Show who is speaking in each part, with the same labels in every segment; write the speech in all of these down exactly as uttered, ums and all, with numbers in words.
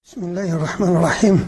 Speaker 1: بسم الله الرحمن الرحيم.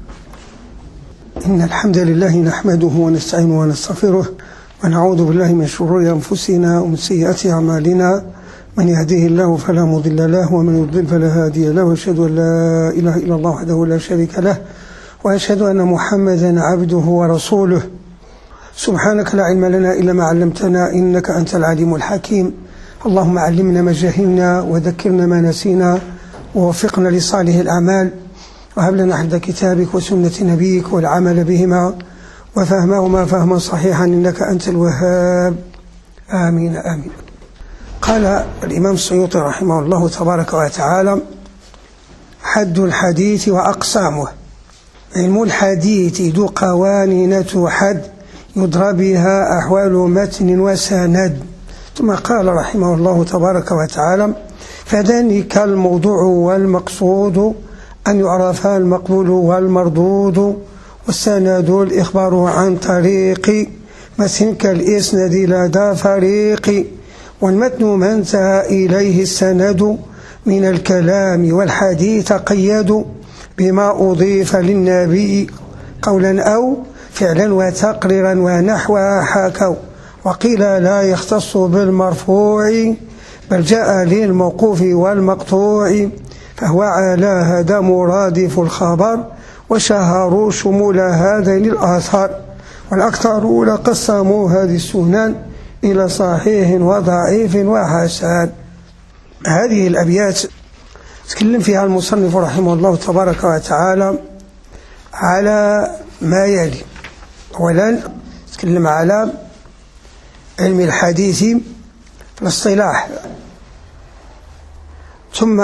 Speaker 1: إن الحمد لله نحمده ونستعينه ونستغفره ونعوذ بالله من شرور أنفسنا ومن سيئات أعمالنا. من يهديه الله فلا مضل له ومن يضلل فلا هادي له، وأشهد أن لا إله إلا الله وحده لا شريك له، وأشهد أن محمدا عبده ورسوله. سبحانك لا علم لنا إلا ما علمتنا إنك أنت العليم الحكيم. اللهم علمنا ما جهلنا وذكرنا ما نسينا ووفقنا لصالح الأعمال، وهب لنا حفظ كتابك وسنة نبيك والعمل بهما وفهمهما فهما صحيحا إنك أنت الوهاب. آمين آمين. قال الإمام السيوطي رحمه الله تبارك وتعالى: حد الحديث وأقسامه. علم الحديث ذو قوانين توحد، يدرى بها أحوال متن وسند. ثم قال رحمه الله تبارك وتعالى: فذلك الموضوع والمقصود أن يعرف المقبول والمردود، والسند الإخبار عن طريق متن كالإسناد لدى فريق، والمتن ما انتهى إليه السند من الكلام والحديث قيد بما أضيف للنبي قولا أو فعلا وتقريرا ونحوها حكوا. وقيل لا يختص بالمرفوع بل جاء للموقوف والمقطوع، فهو على هذا مرادف الخبر، وشهروا شمول هذين الآثار. والأكثرون قسموا هذه السنن إلى صحيح وضعيف وحسن. هذه الأبيات تكلم فيها المصنف رحمه الله تبارك وتعالى على ما يلي. أولا تكلم على علم الحديث في الاصطلاح، ثم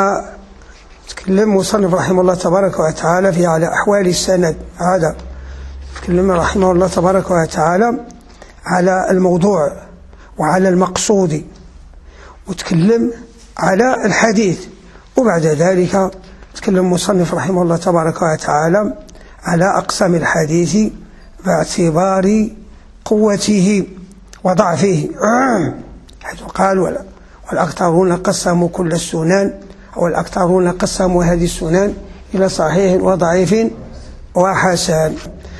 Speaker 1: تكلم مصنف رحمه الله تبارك وتعالى في على أحوال السند. هذا تكلم رحمه الله تبارك وتعالى على الموضوع وعلى المقصود، وتكلم على الحديث. وبعد ذلك تكلم مصنف رحمه الله تبارك وتعالى على أقسام الحديث باعتبار قوته وضعفه، حيث قال: والأكثرون قسموا كل السنن، أو الأكثرون قسموا هذه السنن إلى صحيح وضعيف وحسن.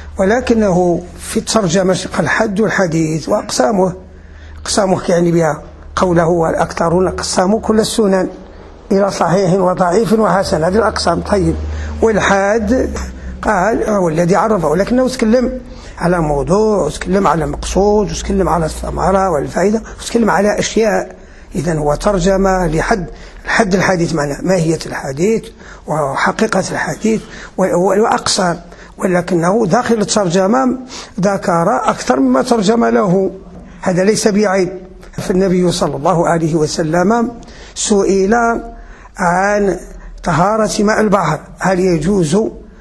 Speaker 1: ولكنه في الترجمة قال: حد الحديث وأقسامه. أقسامه يعني بها قوله: والأكثرون قسموا كل السنن إلى صحيح وضعيف وحسن. هذه الأقسام. طيب، والحاد قال هو الذي عرفه، ولكنه تكلم على موضوع، وتكلم على مقصود، وتكلم على الثمرة والفائدة، وتكلم على أشياء. إذن هو ترجمة لحد حد الحديث، معناه ماهية الحديث وحقيقة الحديث وأقسام. ولكنه داخل الترجمة ذكر أكثر مما ترجم له. هذا ليس بعيب. فالنبي صلى الله عليه وسلم سئل عن طهارة ماء البحر: هل يجوز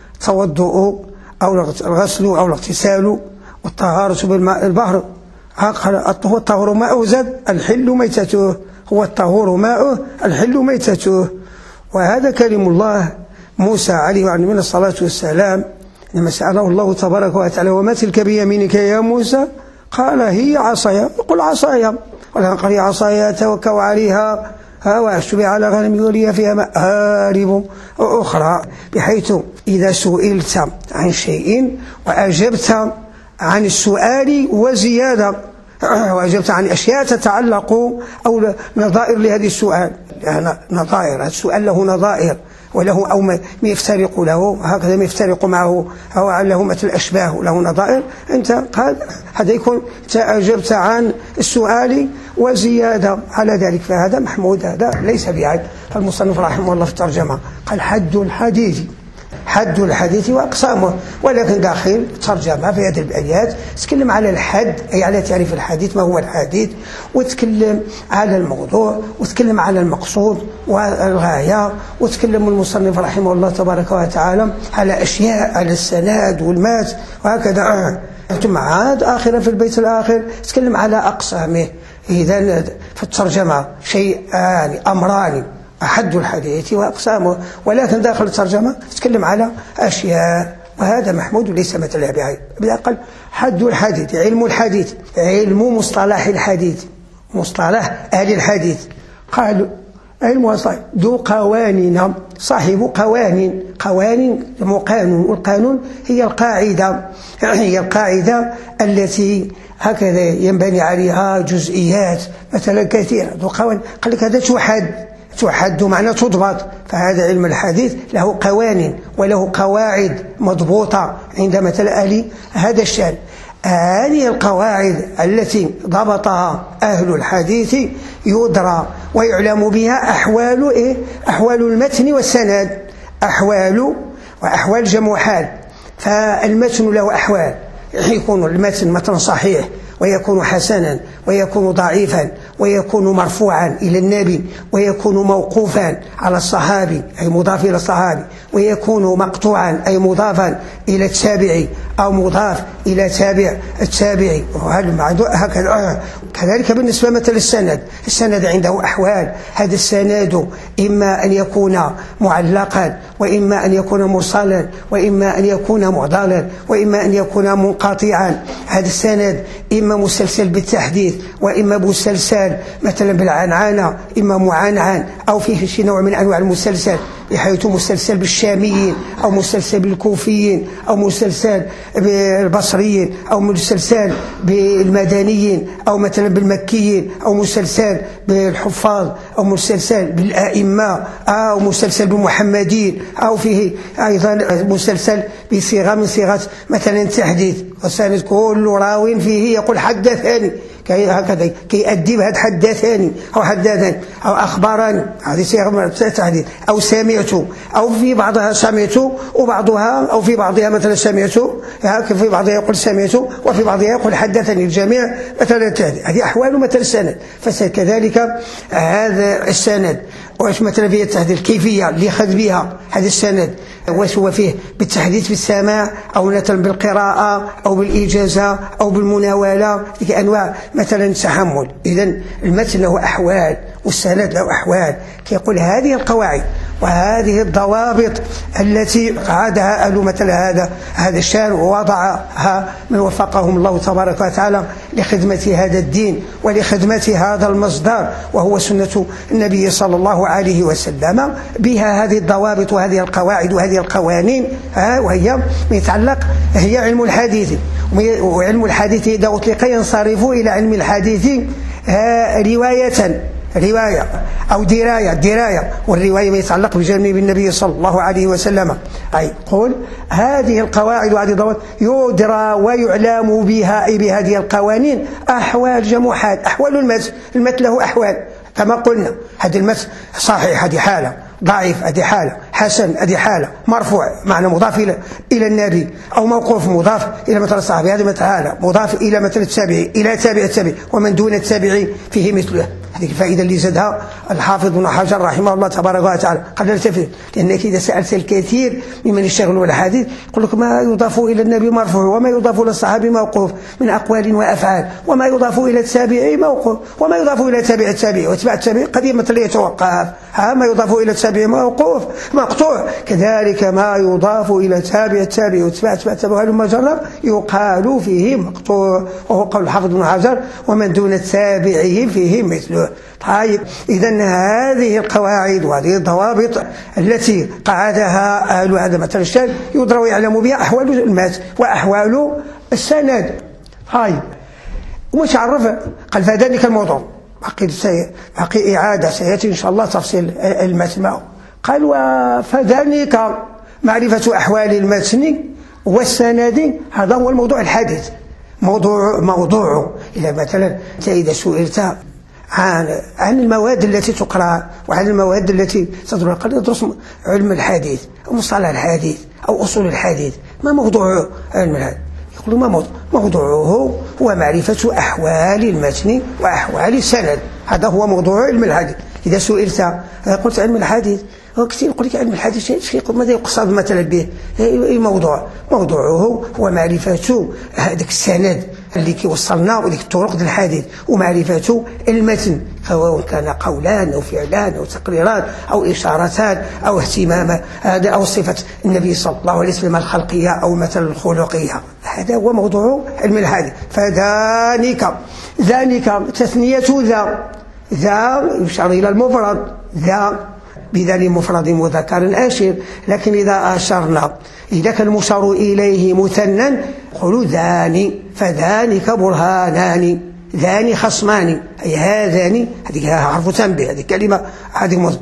Speaker 1: توضؤ أو الغسل أو الاغتسال والطهارة بالماء البحر؟ قال: هو الطهور ماء زاد الحل ميتته. هو الطهور ماء الحل ميتته. وهذا كلم الله موسى عليه وعليه من الصلاة والسلام لما سأله الله تبارك وتعالى: وما تلك بيمينك يا موسى؟ قال: هي عصايا. قل عصايا. قال: هي عصايا أتوكل عليها وأحش على غنمي ولي فيها مآرب أخرى. بحيث إذا سئلت عن شيء وأجبت عن السؤال وزيادة، وأجبت عن أشياء تتعلق أو نظائر لهذه السؤال، يعني نظائر، السؤال له نظائر وله أو ما يفترق له، هكذا ما يفترق معه، أو له مثل الأشباه له نظائر. أنت قال هذا يكون أجبت عن السؤال وزيادة على ذلك، فهذا محمود، هذا ليس بعيب. المصنف رحمه الله في الترجمة قال: حد الحديث. حد الحديث وأقسامه. ولكن داخل ترجمة في هذه الآيات تكلم على الحد، أي على تعريف الحديث، ما هو الحديث، وتكلم على الموضوع، وتكلم على المقصود والغاية، وتكلم المصنف رحمه الله تبارك وتعالى على أشياء، على السند والمات وهكذا. ثم عاد آخرا في البيت الآخر تكلم على أقسامه. إذن في الترجمة شيئان أمران: حد الحديث وأقسامه. ولكن داخل الترجمة تتكلم على أشياء، وهذا محمود ليس مثلها بعيب. بالأقل حد الحديث، علم الحديث، علم مصطلح الحديث، مصطلح أهل الحديث. قالوا علمها صحيح ذو قوانين، صاحب قوانين، قوانين قانون، والقانون هي القاعدة، هي القاعدة التي هكذا ينبني عليها جزئيات مثلا كثيرة. ذو قوانين قال لك هذا توحد، توحد معنى تضبط، فهذا علم الحديث له قوانين وله قواعد مضبوطة عند مثلا أهل هذا الشأن. هذه القواعد التي ضبطها أهل الحديث يدرى ويعلم بها أحوال إيه؟ أحوال المتن والسند، أحوال وأحوال جمع حال. فالمتن له أحوال، يكون المتن متن صحيح ويكون حسنا ويكون ضعيفا ويكون مرفوعا إلى النبي ويكون موقوفا على الصحابي أي مضاف إلى الصحابي، ويكون مقطوعا أي مضافا إلى التابعي أو مضاف إلى تابع التابعي. هكذا كذلك بالنسبة مثل السند، السند عنده أحوال. هذا السند إما أن يكون معلقا، وإما أن يكون مرسلا، وإما أن يكون معضلا، وإما أن يكون منقطعا. هذا السند إما مسلسل بالتحديث، وإما مسلسل مثلا بالعنعنة، إما معنعن أو فيه شيء نوع من أنواع المسلسل، بحيث مسلسل بالشاميين أو مسلسل بالكوفيين أو مسلسل بالبصريين أو مسلسل بالمدنيين أو مثلا بالمكيين أو مسلسل بالحفاظ أو مسلسل بالآئمة أو مسلسل بالمحمدين أو فيه أيضا مسلسل بصيغة من صيغة مثلا التحديث. والسند كل راو فيه يقول حدثني هكذا كي يؤدب هذا حدثني أو حدثني أو أخبرني، هذه صيغة التحديث. أو سمعت، أو في بعضها سمعت وبعضها أو في بعضها مثلا سمعت، في بعضها يقول سمعت وفي بعضها يقول حدثني. الجميع مثلا التحديث. هذه أحوال مثلا السند. فكذلك هذا السند واش مثلا فيه التحديث الكيفية اللي خذ بها هذا السند، واش هو فيه بالتحديث بالسماع أو مثلا بالقراءة أو بالإجازة أو بالمناولة، تلك أنواع مثلا التحمل. إذن المتن له أحوال والسند له أحوال. كيقول هذه القواعد وهذه الضوابط التي قعدها أهل مثل هذا هذا الشان ووضعها من وفقهم الله تبارك وتعالى لخدمة هذا الدين ولخدمة هذا المصدر وهو سنة النبي صلى الله عليه وسلم. بها هذه الضوابط وهذه القواعد وهذه القوانين، وهي يتعلق هي علم الحديث. وعلم الحديث إذا أطلق ينصرف إلى علم الحديث رواية رواية أو دراية دراية والرواية ما يتعلق بجانب النبي صلى الله عليه وسلم. أي قول هذه القواعد وهذه الضوابط يدرى ويعلم بها أي بهذه القوانين أحوال جموحات، أحوال المتن. المتن له أحوال كما قلنا، هذا المتن صحيح هذه حالة، ضعيف هذه حالة، حسن هذه حالة، مرفوع معنى مضاف إلى إلى النبي، أو موقوف مضاف إلى مثل الصحابي هذه مثل حالة، مضاف إلى مثل التابعي إلى تابع التابعي ومن دون التابعي فيه مثله. هذه الفائدة اللي زادها الحافظ ابن حجر رحمه الله تبارك وتعالى قبل التفسير. لأنك إذا سألت الكثير ممن يشتغلون بالحديث يقول لك ما يضاف إلى النبي مرفوع، وما يضاف إلى الصحابي موقوف من أقوال وأفعال، وما يضاف إلى التابعي موقوف، وما يضاف إلى تابع التابعي واتباع التابعي قديما يتوقف. ها ما يضاف إلى التابعي موقوف مقطوع، كذلك ما يضاف إلى تابع التابعي واتباع التابعي المجرد يقال فيه مقطوع، وهو قول الحافظ ابن حجر ومن دون التابعي فيه مثله. طيب إذن هذه القواعد وهذه الضوابط التي قعدها أهل هذا مثل الشأن يدرى ويعلم بها أحوال المتن وأحوال السند. طيب ومش عرف قال فذلك الموضوع باقي إعادة سيأتي إن شاء الله تفصيل المتن. قال وفذلك معرفة أحوال المتن والسند هذا هو الموضوع الحديث. موضوع موضوع إذا مثلا إذا سئلت عن عن المواد التي تقرأ وعن المواد التي تدرس، قد يدرس علم الحديث أو مصطلح الحديث أو أصول الحديث، ما موضوع علم الحديث؟ يقول ما موضوع موضوعه هو معرفة أحوال المتن وأحوال السند. هذا هو موضوع علم الحديث. إذا سئلت قلت علم الحديث كثير يقول لك علم الحديث ماذا يقصد مثلا به؟ أي موضوع؟ موضوعه هو معرفة هذاك السند اللي كيوصلنا وديك الطرق ديال الحديث، ومعرفة المتن سواء كان قولان أو فعلان أو تقريران أو إشارتان أو اهتمام هذا أو صفة النبي صلى الله عليه وسلم الخلقية أو مثلا الخلقية. هذا هو موضوع علم الحديث. فذلك ذلك تثنية ذا ذا يشار إلى المفرد، ذا بدل مفرد مذكر آشر. لكن إذا أشرنا إذا كان المشار إليه مثنى قولوا ذاني، فذانك برهانان، ذاني خصمان، أي هذان، هذه حرف تنبيه، هذه كلمة، هذه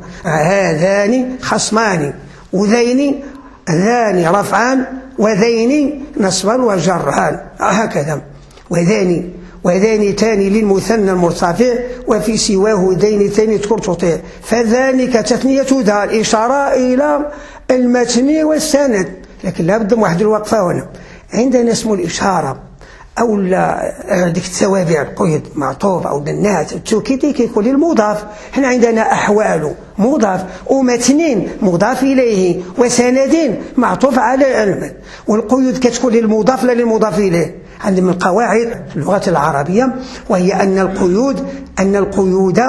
Speaker 1: هذان خصمان، وذين ذان رفعان، وذين نصبا وجران، هكذا. وذاني وذاني تاني للمثنى المرتفع، وفي سواه ذين تاني تكون تطيع. فذلك تثنية ذا الإشارة إلى المتن والسند. لكن لابد من واحد الوقفة هنا. عندنا اسم الإشارة أو ديك التوابع القيد معطوف أو النات التوكيد كيكون للمضاف. هنا عندنا أحوال مضاف، ومتنين مضاف إليه، وسندين معطوف على المتن. والقيود كتكون للمضاف لا للمضاف إليه. عندنا من قواعد اللغة العربية، وهي أن القيود أن القيود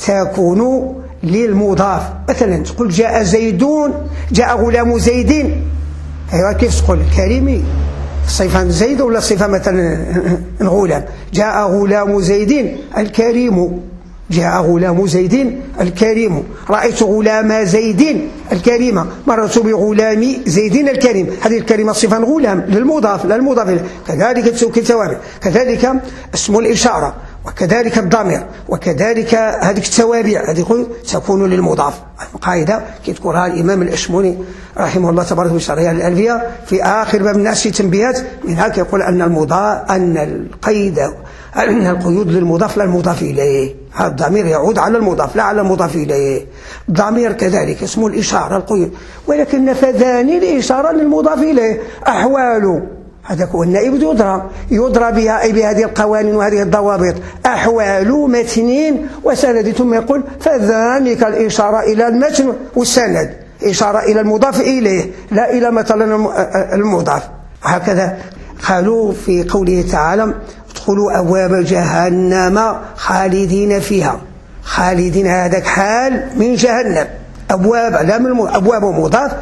Speaker 1: تكون للمضاف. مثلا تقول جاء زيدون، جاء غلام زيدين، أيوة كيف تقول كريمي صفة زيد ولا صفة مثلا غلام؟ جاء غلام زيد الكريم، جاء غلام زيد الكريم، رأيت غلام زيد الكريمة، مررت بغلام زيد الكريم. هذه الكلمة صفة غلام للمضاف لا المضاف إليه. كذلك التوابع، كذلك اسم الإشارة، وكذلك الضمير، وكذلك هذه التوابع هذه تكون للمضاف. قاعدة كيذكرها الإمام الأشموني رحمه الله تبارك وتعالى الألفية في آخر باب الناس تنبيهات، منها كيقول أن المضاف أن القيد أن القيود للمضاف لا المضاف إليه. هذا الضمير يعود على المضاف لا على المضاف إليه. الضمير كذلك اسم الإشارة القيود، ولكن فذاني الإشارة للمضاف إليه. أحوال هذا هو النائب يدرى يدرى بها أي بهذه القوانين وهذه الضوابط. أحوال متنين وسند، ثم يقول فذلك الإشارة إلى المتن والسند، إشارة إلى المضاف إليه لا إلى مثلا المضاف. هكذا قالوا في قوله تعالى ادخلوا أبواب جهنم خالدين فيها. خالدين هذاك حال من جهنم، أبواب لا من أبواب مضاف،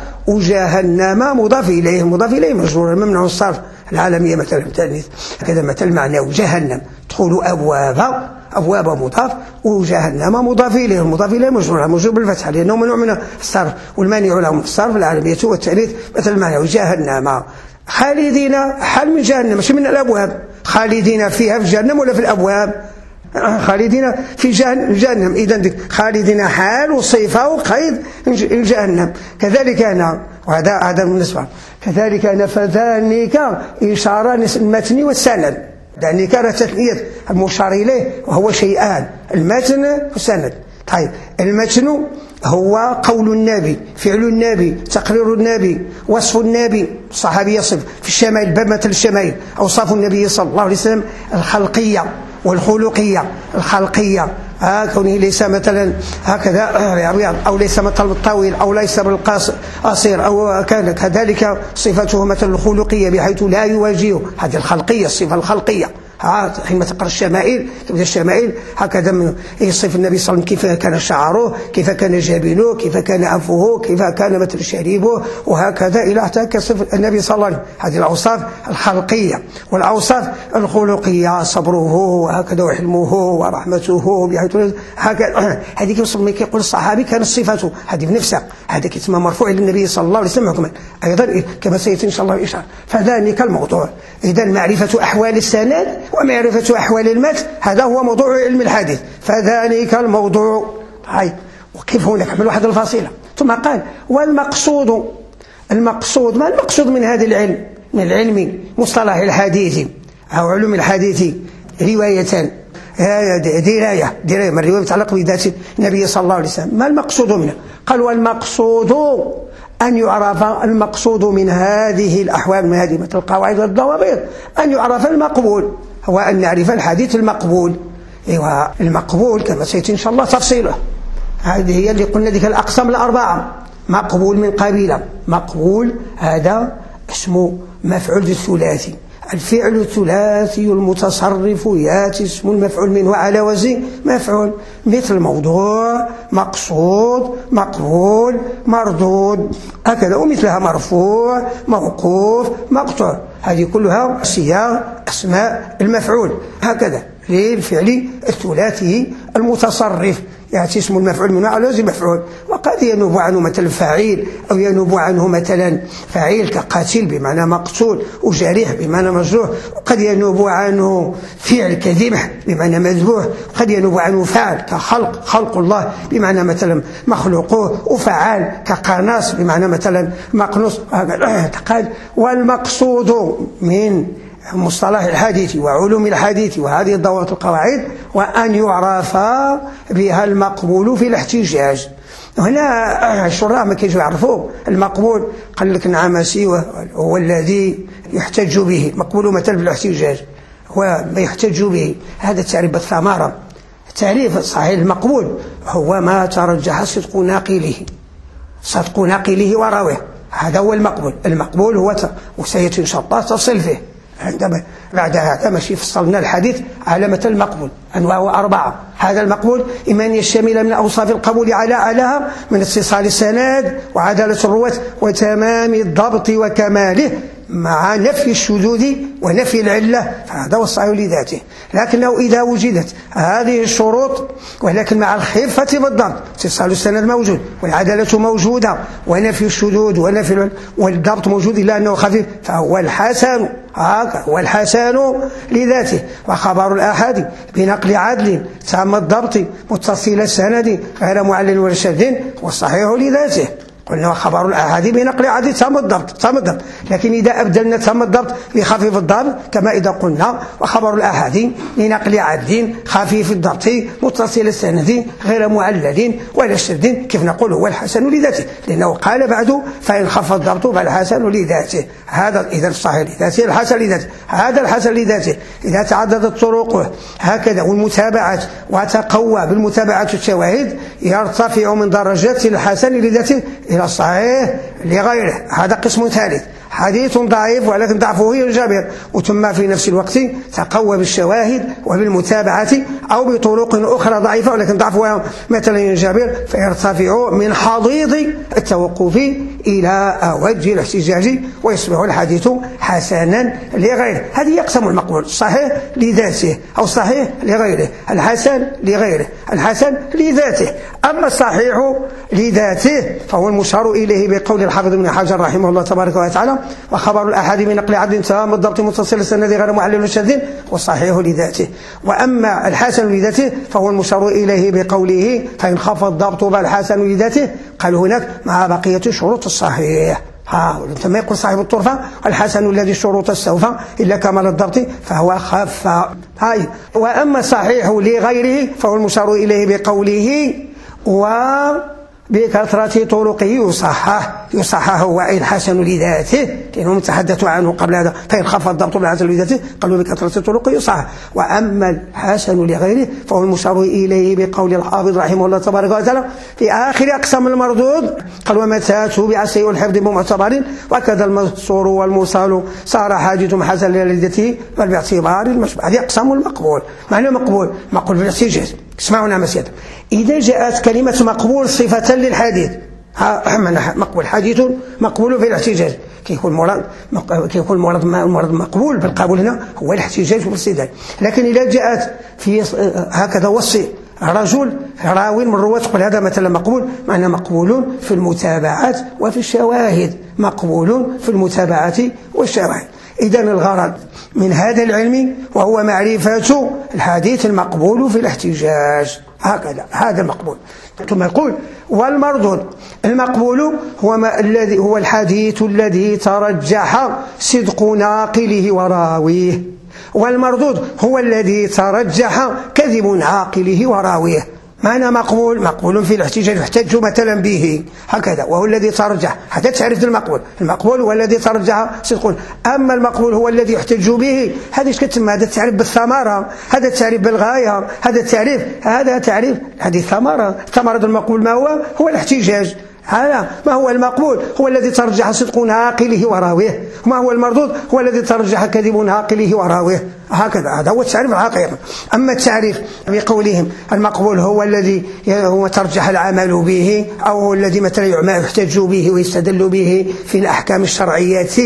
Speaker 1: وجهنم مضاف إليه، مضاف إليه مجرور ممنوع الصرف العالمية مثلا تأنيث. هكذا مثل معناه جهنم ادخلوا أبواب، أبواب مضاف، وجهنم مضاف إليه، مضاف إليه مجرور مجرور بالفتحة لأنه ممنوع من الصرف، والمانع له من الصرف العالمية والتأنيث مثل معناه جهنم. خالدين حال من جهنم مش من الأبواب، خالدين فيها في جهنم ولا في الأبواب؟ خالدين في جهنم. إذن خالدين حال وصفة وقيد جهنم. كذلك أنا وهذا هذا بالنسبة كذلك أنا فذلك إشارة المتن والسند. ذلك تثنية المشار إليه وهو شيئان، المتن والسند. طيب المتن هو قول النبي، فعل النبي، تقرير النبي، وصف النبي، الصحابي يصف في الشمائل باب مثل الشمائل أوصاف النبي صلى الله عليه وسلم الخلقية والخلقية. الخلقية آه كونه ليس مثلا هكذا رياض، أو ليس مثل الطويل، أو ليس بالقصير، أو كان كذلك صفته مثل الخلقية بحيث لا يواجهه. هذه الخلقية، الصفة الخلقية. حينما تقرأ الشمائل تبدأ الشمائل هكذا يصف النبي صلى الله عليه وسلم كيف كان شعره، كيف كان جبينه، كيف كان أنفه، كيف كان مثل شريبه، وهكذا إلى حتى كصف النبي صلى الله عليه وسلم. هذه الأوصاف الخلقية. والأوصاف الخلقية صبره وهكذا وحلمه ورحمته بحيث هكذا. هذه كما يقول الصحابي كانت صفته هذه بنفسها، هذا كتما مرفوع للنبي صلى الله عليه وسلم حكما أيضا كما سيأتي إن شاء الله إشارة. فذلك الموضوع. إذا معرفة أحوال السند ومعرفة أحوال المتن هذا هو موضوع علم الحديث. فذلك الموضوع. طيب وكيف هنا نعمل واحد الفاصلة. ثم قال والمقصود. المقصود ما المقصود من هذا العلم؟ من العلم مصطلح الحديث أو علوم الحديث رواية دراية دراية من الرواية متعلق بذات النبي صلى الله عليه وسلم. ما المقصود منه؟ قال والمقصود أن يعرف المقصود من هذه الأحوال، من هذه مثل القواعد والضوابط، أن يعرف المقبول، هو أن نعرف الحديث المقبول. أيوة المقبول كما سيأتي إن شاء الله تفصيله. هذه هي اللي قلنا ذيك الأقسام الأربعة. مقبول من قبيلة، مقبول هذا اسمه مفعول الثلاثي. الفعل الثلاثي المتصرف ياتي اسم المفعول منه على وزن مفعول، مثل موضوع، مقصود، مقبول، مردود، هكذا. ومثلها مرفوع، موقوف، مقطوع. هذه كلها صيغ أسماء المفعول هكذا للفعل الثلاثي المتصرف يأتي اسم المفعول منه على وزن مفعول، وقد ينوب عنه مثلا فاعل، أو ينوب عنه مثلا فاعل كقاتل بمعنى مقتول، وجريح بمعنى مجروح، وقد ينوب عنه فعل كذبح بمعنى مذبوح، وقد ينوب عنه فعل كخلق، خلق الله بمعنى مثلا مخلوقه، وفعال كقناص بمعنى مثلا مقنوص. والمقصود من مصطلح الحديث وعلوم الحديث وهذه الضوابط القواعد وأن يعرف بها المقبول في الاحتجاج. هنا الشراح ما كيجوا يعرفوا المقبول، قال لك نعم سوى هو الذي يحتج به، مقبول مثلا في الاحتجاج هو ما يحتج به. هذا التعريف بالثمرة. التعريف الصحيح المقبول هو ما ترجح صدق ناقله، صدق ناقله وراويه، هذا هو المقبول. المقبول هو وسيأتي إن شاء الله تصل فيه عندما بعد هذا ماشي فصلنا الحديث على مثل المقبول أنواعه أربعة. هذا المقبول إما أن يشتمل من أوصاف القبول على أعلاها من اتصال السند وعدالة الرواة وتمام الضبط وكماله مع نفي الشذوذ ونفي العلة، فهذا هو الصحيح لذاته. لكنه إذا وجدت هذه الشروط ولكن مع الخفة بالضبط، اتصال السند موجود والعدالة موجودة ونفي الشذوذ ونفي والضبط موجود إلا أنه خفيف، فهو الحسن. هذا هو الحسن لذاته. وخبر الآحاد بنقل عدل تام الضبط متصل السند غير معلل ولا شاذ والصحيح لذاته. قلنا خبر الآحاد بنقل عدل تام الضبط تام الضبط، لكن إذا أبدلنا تام الضبط بخفيف الضبط كما إذا قلنا وخبر الآحاد بنقل عدل خفيف الضبط متصل السند غير معلل ولا شاذ، كيف نقول هو الحسن لذاته، لأنه قال بعده فإن خف الضبط فالحسن لذاته. هذا إذا الصحيح لذاته الحسن لذاته، هذا الحسن لذاته إذا تعددت طرقه هكذا والمتابعات وتقوى بالمتابعات الشواهد يرتفع من درجات الحسن لذاته إلى الصحيح لغيره. هذا قسم ثالث، حديث ضعيف ولكن ضعفه ينجبر وثم في نفس الوقت تقوى بالشواهد وبالمتابعة أو بطرق أخرى ضعيفة ولكن ضعفها مثلا ينجبر، فيرتفع من حضيض التوقف إلى وجه الاحتجاج ويصبح الحديث حسنا لغيره. هذه يقسم المقبول: الصحيح لذاته أو الصحيح لغيره، الحسن لغيره، الحسن لذاته. أما الصحيح لذاته فهو المشار إليه بقول الحافظ ابن حجر رحمه الله تبارك وتعالى: وخبر الأحد من نقل عدل تام الضبط متصل السند غير معلل وشاذ والصحيح لذاته. وأما الحسن لذاته فهو المشار إليه بقوله: فإن خف الضبط فالحسن لذاته. قال هناك مع بقية شروط الصحيح. ها ثم يقول صاحب الطرفة: الحسن الذي الشروط استوفى إلا كمال الضبط فهو خف. هاي. وأما الصحيح لغيره فهو المشار إليه بقوله: و بكثرة طرقه يصحح يصحح وإن حسن لذاته، لأنهم تحدثوا عنه قبل هذا. فإن خف الضبط بالحسن لذاته قالوا بكثرة طرقه يصحح. وأما الحسن لغيره فهو المشار إليه بقول الحافظ رحمه الله تبارك وتعالى في آخر أقسام المردود: قال: ومتى تبع سيء الحفظ بمعتبر وكذا المسور والموصل صار حاجة حسن لذاته بل باعتبار المشبه. هذه أقسام المقبول. معنى مقبول مقبول بالاحتجاج. اسمعوا نعم سيادة، إذا جاءت كلمة مقبول صفة للحديث، مقبول حديث مقبول في الاحتجاج، كيكون مراد كيكون مراد المراد مقبول بالقبول هنا هو الاحتجاج والاستدلال. لكن إذا جاءت في هكذا وصي رجل راوي من الرواة تقول هذا مثلا مقبول، معنى مقبول في المتابعات وفي الشواهد، مقبول في المتابعات والشواهد. إذن الغرض من هذا العلم وهو معرفة الحديث المقبول في الاحتجاج. هكذا هذا المقبول. ثم يقول: والمردود. المقبول هو ما الذي هو الحديث الذي ترجح صدق ناقله وراويه، والمردود هو الذي ترجح كذب ناقله وراويه. معنى مقبول مقبول في الاحتجاج يحتج مثلا به هكذا، وهو الذي ترجح. هذا تعريف المقبول. المقبول هو الذي ترجح صدقون. أما المقبول هو الذي يحتج به، هذا ايش كتسمى؟ هذا التعريف بالثمرة، هذا التعريف بالغاية، هذا التعريف هذا تعريف هذه الثمرة. ثمرة المقبول ما هو؟ هو الاحتجاج. هذا ما هو المقبول؟ هو الذي ترجح صدق ناقله وراويه. ما هو المردود؟ هو الذي ترجح كذب ناقله وراويه. هكذا هذا هو التعريف الحقيقي. أما التعريف بقولهم المقبول هو الذي هو ترجح العمل به، أو هو الذي مثلا يحتج به ويستدل به في الأحكام الشرعية،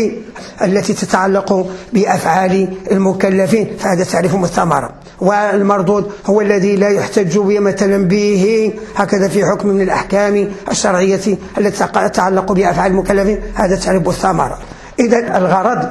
Speaker 1: التي تتعلق بأفعال المكلفين فهذا تعريف مستمر. والمردود هو الذي لا يحتج مثلا به هكذا في حكم من الأحكام الشرعية التي تتعلق بأفعال المكلفين، هذا تعريف مستمر. إذا الغرض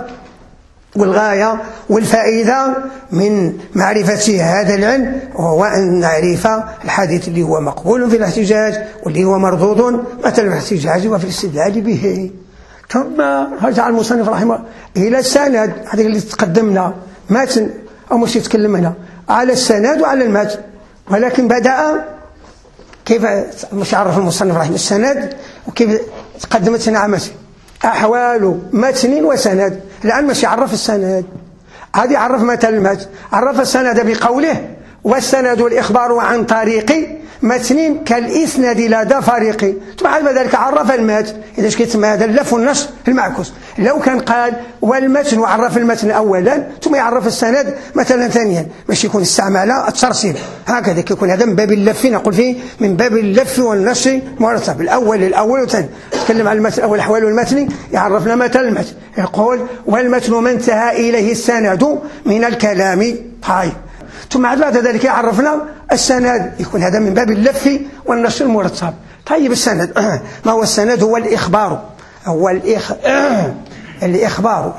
Speaker 1: والغاية والفائدة من معرفة هذا العلم وهو أن نعرف الحديث اللي هو مقبول في الاحتجاج واللي هو مردود مثلا في الاحتجاج وفي الاستدلال به. ثم رجع المصنف رحمه إلى السند، هذا اللي تقدمنا متن أو مش يتكلم هنا على السند وعلى المتن، ولكن بدأ كيف مش عرف المصنف رحمه السند وكيف تقدمت لنا متن أحوال متن وسند. الآن مش يعرف السند، هذه عرف مثل المتن، عرف السند بقوله والسند الإخبار عن طريق متن كالإسناد لدى فريق. ثم بعد ذلك عرف المتن، إذا كيتسمى هذا اللف والنشر المعكوس. لو كان قال والمتن وعرف المتن أولا ثم يعرف السند مثلا ثانيا مش يكون استعمل الترسيب هكذا، يكون هذا من باب اللف، نقول فيه من باب اللف والنشر مرتب، الأول الأول والثاني. نتكلم عن المتن أول أحوال المتن، يعرفنا مثل المتن يقول والمتن ما انتهى إليه السند من الكلام. هاي ثم بعد ذلك يعرفنا السند، يكون هذا من باب اللف والنشر المرتب. طيب السند ما هو السند؟ هو الإخبار، هو الإخ... الإخبار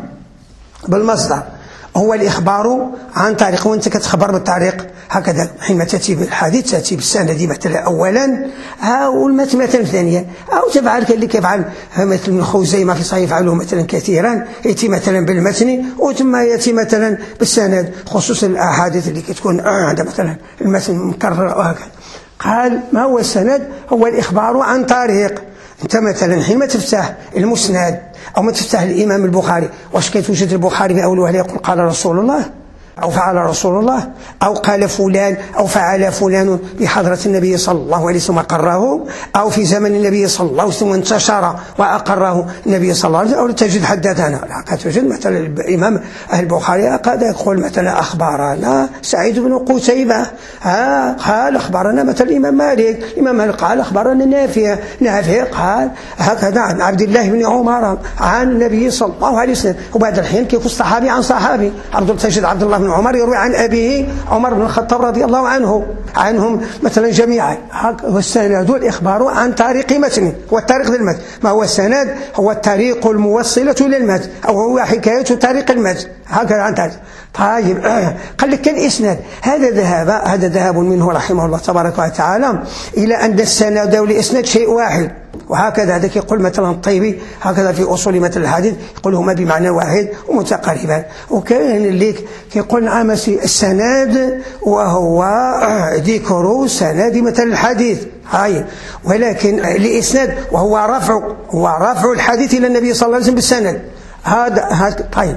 Speaker 1: بالمصدر، هو الإخبار عن طريق، وانت كتخبر بالطريق هكذا حينما تأتي بالحديث تأتي بالسند مثلا أولا أو المتن مثلا ثانيا، أو تفعل كاللي كيفعل مثل الخزيمة في صحيح يفعله مثلا كثيرا، يأتي مثلا بالمتن وثم يأتي مثلا بالسند، خصوصا الأحاديث اللي كتكون عندها مثلا المتن مكرر وهكذا. قال ما هو السند؟ هو الإخبار عن طريق. انت مثلا حينما تفتح المسند او ما تفتح الامام البخاري، واش كتوجد البخاري في اول يقول قال رسول الله أو فعل رسول الله أو قال فلان أو فعل فلان بحضرة النبي صلى الله عليه وسلم أقره، أو في زمن النبي صلى الله عليه وسلم انتشر وأقره النبي صلى الله عليه وسلم، أو تجد حدثنا. لا تجد مثلا الإمام البخاري قد يقول مثلا أخبارنا سعيد بن قتيبة ها قال أخبرنا مثلا الإمام مالك، الإمام مالك قال أخبرنا نافع، نافع قال هكذا عن عبد الله بن عمر عن النبي صلى الله عليه وسلم. وبعد الحين كيف الصحابي عن صحابي، عبد تجد عبد الله بن عمر يروي عن أبيه عمر بن الخطاب رضي الله عنه عنهم مثلا جميعا. والسند والإخبار عن طريق متن، والطريق للمتن ما هو السند؟ هو الطريق الموصلة للمتن أو هو حكاية طريق المتن هكذا عن طريق. طيب قال لك الإسناد هذا ذهب هذا ذهب منه رحمه الله تبارك وتعالى إلى أن السند والإسناد شيء واحد، وهكذا هذا يقول مثلا الطيبي هكذا في أصول مثل الحديث يقول هما بمعنى واحد ومتقاربان. وكان اللي يقول نعم السند وهو ذكر سند مثل الحديث هاي، ولكن الإسناد وهو رفع هو رفع الحديث إلى النبي صلى الله عليه وسلم بالسند. هذا هذا طيب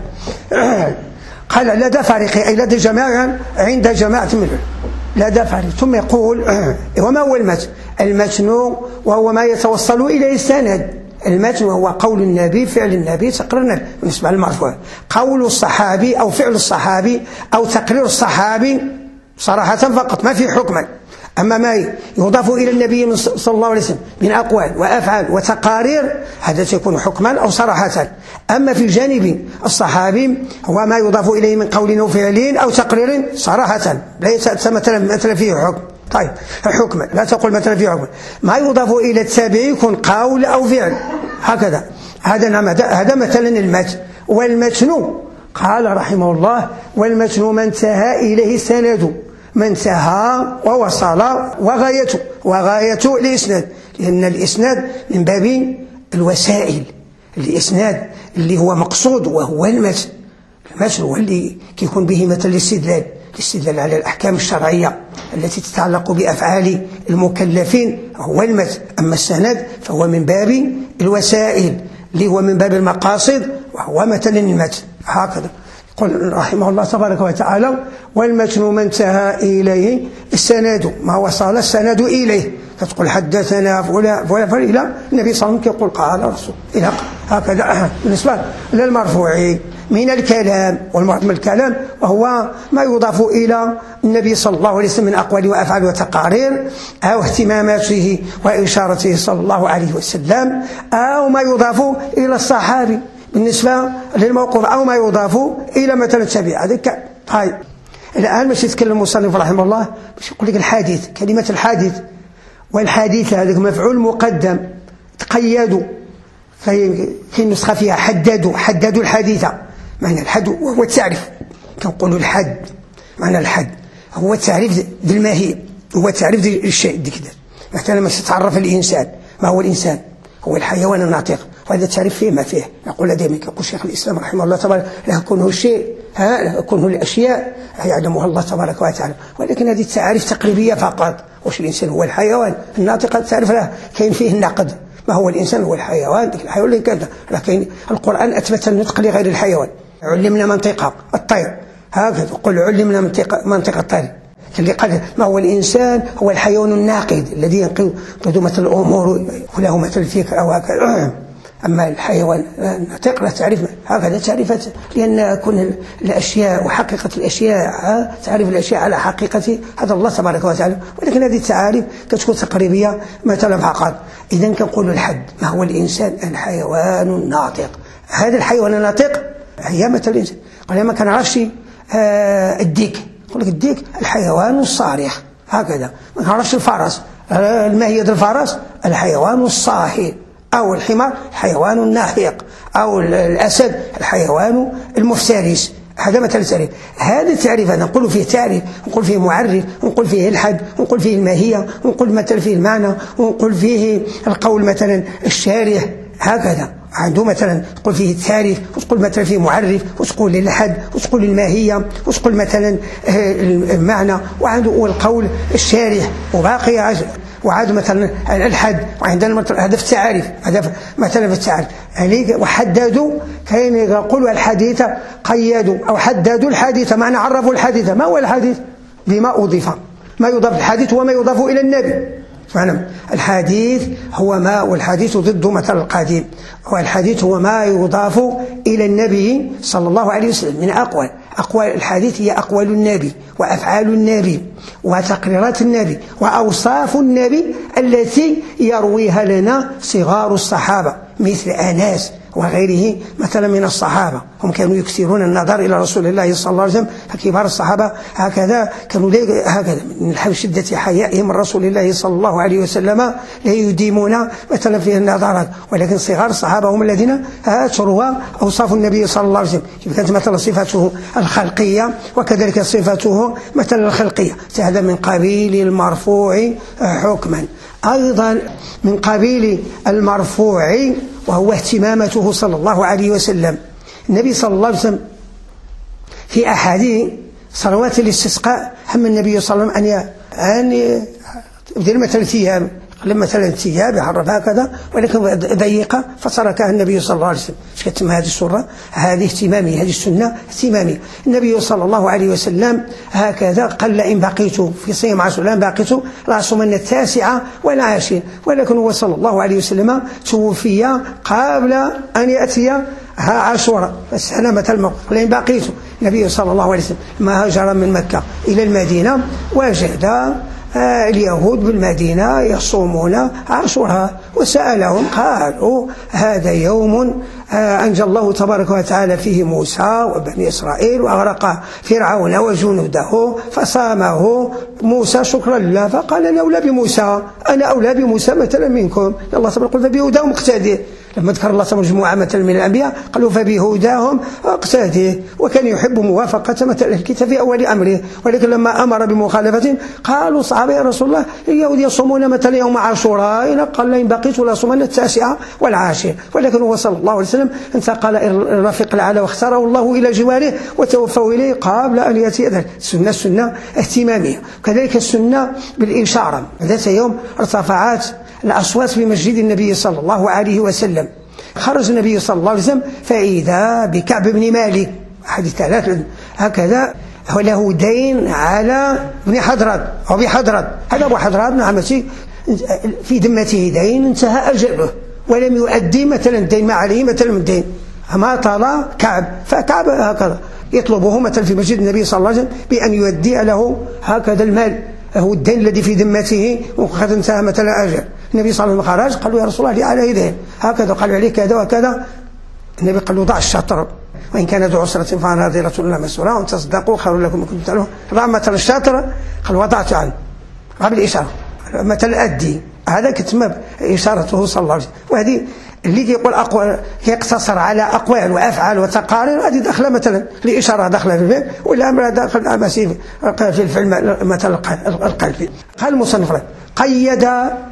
Speaker 1: قال لدى فريق أي لدى جماعة عند جماعة منهم لدى فريق. ثم يقول وما هو المتن؟ المتن وهو ما يتوصل إليه السند. المتن وهو قول النبي فعل النبي تقريرا بالنسبة للمرفوع، قول الصحابي أو فعل الصحابي أو تقرير الصحابي صراحة فقط ما في حكما. أما ما يضاف إلى النبي صلى الله عليه وسلم من أقوال وأفعال وتقارير هذا سيكون حكما أو صراحة. أما في جانب الصحابي هو ما يضاف إليه من قول أو فعل أو تقرير صراحة ليس مثلا مثلا فيه حكم. طيب حكما لا تقول مثلا فيه حكم. ما يضاف إلى التابع يكون قول أو فعل هكذا. هذا نعم هذا مثلا المتن. والمتن قال رحمه الله والمتن ما انتهى إليه السند، من انتهى ووصل وغايته وغاية الإسناد، لأن الإسناد من باب الوسائل. الإسناد اللي هو مقصود وهو المتن، المتن هو اللي يكون به مثل الاستدلال الاستدلال على الأحكام الشرعية التي تتعلق بأفعال المكلفين هو المتن. أما السند فهو من باب الوسائل اللي هو من باب المقاصد وهو مثلا المتن هكذا. قل رحمه الله تبارك وتعالى والمتن ما انتهى إليه السند، ما وصل السند إليه. فتقول حدثنا فلان فلان إلى النبي صلى الله عليه وسلم يقول قال رسول إلى هكذا. بالنسبة للمرفوع من الكلام، والمراد من الكلام وهو ما يضاف إلى النبي صلى الله عليه وسلم من أقوال وأفعال وتقارير أو اهتماماته وإشارته صلى الله عليه وسلم، أو ما يضاف إلى الصحابي بالنسبة للموقوف أو ما يضاف إلى مثلا التابع. هذا طيب. الآن باش يتكلم المصنف رحمه الله باش يقول لك الحديث، كلمة الحديث والحديث هذا مفعول مقدم، تقيدوا في نسخة فيها حددوا حددوا الحديث. معنى الحد وهو التعريف، كنقولوا الحد معنى الحد هو التعريف ديال الماهية، هو التعريف ديال الشيء ديك كذا. مثلا باش تتعرف الإنسان، ما هو الإنسان؟ هو الحيوان الناطق، وهذا التعريف فيه ما فيه. نقول دائما يقول شيخ الإسلام رحمه الله تبارك لا كونه الشيء ها لا كونه الأشياء يعلمها الله تبارك وتعالى، ولكن هذه التعاريف تقريبية فقط. واش الإنسان هو الحيوان الناطق؟ التعريف له كاين فيه النقد، ما هو الإنسان هو الحيوان، ديك الحيوان اللي كذا، لكن القرآن أثبت النطق لغير الحيوان. علمنا منطقة الطير، هكذا قل علمنا منطقة منطقة الطير. اللي قال ما هو الإنسان هو الحيوان الناقد الذي ينقذ مثل الأمور وله مثل الفكر أو هكذا. أما الحيوان الناطق لا تعرف هكذا تعريفات، لأن كون الأشياء وحقيقة الأشياء، تعرف الأشياء على حقيقة هذا الله تبارك وتعالى، ولكن هذه التعاريف كتكون تقريبية مثلا فقط. إذا كنقول الحد ما هو الإنسان الحيوان الناطق. هذا الحيوان الناطق هي مثل الإنسان. قال ما كنعرفش آه الديك، يقول لك الديك الحيوان الصارخ هكذا. ما كنعرفش الفرس، ما هي الفرس؟ الحيوان الصاحي، أو الحمار الحيوان الناهق، أو الأسد الحيوان المفترس. هذا مثل التعريف. هذا التعريف هذا نقول فيه تعريف، نقول فيه معرف، نقول فيه الحد، نقول فيه الماهية، نقول مثلا فيه المعنى، ونقول فيه القول مثلا الشارح هكذا. عنده مثلا تقول فيه التعريف، وتقول مثلا فيه معرف، وتقول للحد، وتقول الماهية، وتقول مثلا المعنى، وعنده القول الشارح، وباقي عجل. وعاد مثلا الحد، وعندنا هذا في التعاريف، هذا مثلا في التعاريف عليك. وحددوا كاين يقولوا الحديث قيدوا أو حددوا الحديث، معنى عرفوا الحديث. ما هو الحديث؟ بما أضيف، ما يضاف الحديث هو ما يضاف إلى النبي. معنى الحديث هو ما، والحديث ضد مثل القديم، والحديث هو ما يضاف إلى النبي صلى الله عليه وسلم من أقوال. أقوال الحديث هي أقوال النبي وأفعال النبي وتقريرات النبي وأوصاف النبي التي يرويها لنا صغار الصحابة مثل أنس وغيره مثلا من الصحابة. هم كانوا يكثرون النظر إلى رسول الله صلى الله عليه وسلم، فكبار الصحابة هكذا كانوا هكذا من شدة حيائهم من رسول الله صلى الله عليه وسلم لا يديمون مثلا فيه النظرات. ولكن صغار الصحابة هم الذين تروى أوصاف النبي صلى الله عليه وسلم، كانت مثلا صفاته الخلقية وكذلك صفاته مثلا الخلقية. هذا من قبيل المرفوع حكما. أيضا من قبيل المرفوع وهو اهتمامته صلى الله عليه وسلم. النبي صلى الله عليه وسلم في أحاديث صلوات الاستسقاء هم النبي صلى الله عليه وسلم أن يدير مثلا ثياب، مثلا ثياب يعرف هكذا ولكن ضيقة فتركها النبي صلى الله عليه وسلم. اش كتسمى هذه السورة؟ هذه اهتمامية، هذه السنة اهتمامية. النبي صلى الله عليه وسلم هكذا قال إن بقيت في صيام عاشوراء لا بقيت لا أصومن التاسعة ولا عشرين، ولكن هو صلى الله عليه وسلم توفي قبل أن يأتي عاشوراء فسلامة الموت. لئن بقيت النبي صلى الله عليه وسلم ما هاجر من مكة إلى المدينة وجد اليهود بالمدينة يصومون عاشوراء، وسألهم قالوا هذا يوم أنجى الله تبارك وتعالى فيه موسى وبني إسرائيل وأغرق فرعون وجنوده فصامه موسى شكرا لله. فقال أنا أولى بموسى، أنا أولى بموسى مثلا منكم. الله تبارك وتعالى فبهداهم اقتدي. لما ذكر الله تبارك مجموعة مثلا من الأنبياء قالوا فبهداهم اقتدي، وكان يحب موافقة مثل الكتاب في أول أمره. ولكن لما أمر بمخالفة قالوا صحابة يا رسول الله اليهود يصومون مثلا يوم عاشوراء، قال لئن بقيت لا صومن التاسعة والعاشر. ولكن هو صلى الله عليه وسلم انتقل إلى الرفيق الأعلى واختاره الله إلى جواره وتوفوا إليه قبل أن يأتي ذلك. السنة السنة اهتمامية. كذلك السنة بالإشارة. ذات يوم ارتفعت الأصوات في مسجد النبي صلى الله عليه وسلم، خرج النبي صلى الله عليه وسلم فإذا بكعب بن مالك أحد الثلاث هكذا له دين على ابن حضرات أو بحضرات. هذا أبو حضرات نعم في ذمته دين انتهى أجله ولم يؤدي مثلا الدين ما عليه مثلا من دين، أما طال كعب فكعب هكذا يطلبه مثلا في مسجد النبي صلى الله عليه وسلم بأن يؤدي له هكذا المال، هو الدين الذي في ذمته وقد انتهى مثلا أجل. النبي صلى الله عليه وسلم خرج قالوا يا رسول الله لي عليه دين هكذا، قالوا عليه كذا وكذا. النبي قال له ضع الشطر وإن كان ذو عسرة فنظرة إلى ميسورة وإن تصدقوا خير لكم إن كنتم تعلمون. ضع مثلا الشطر قال وضعت عنه قبل الإشارة مثلا أدي هذا كتم إشارته صلى الله عليه وسلم. وهذه اللي يقول أقوال يقتصر على أقوال وأفعال وتقارير هذه داخله مثلا لإشارة داخله في الفعل ولا داخل أماسي في الفعل مثلا القلبي. قال المصنف قيد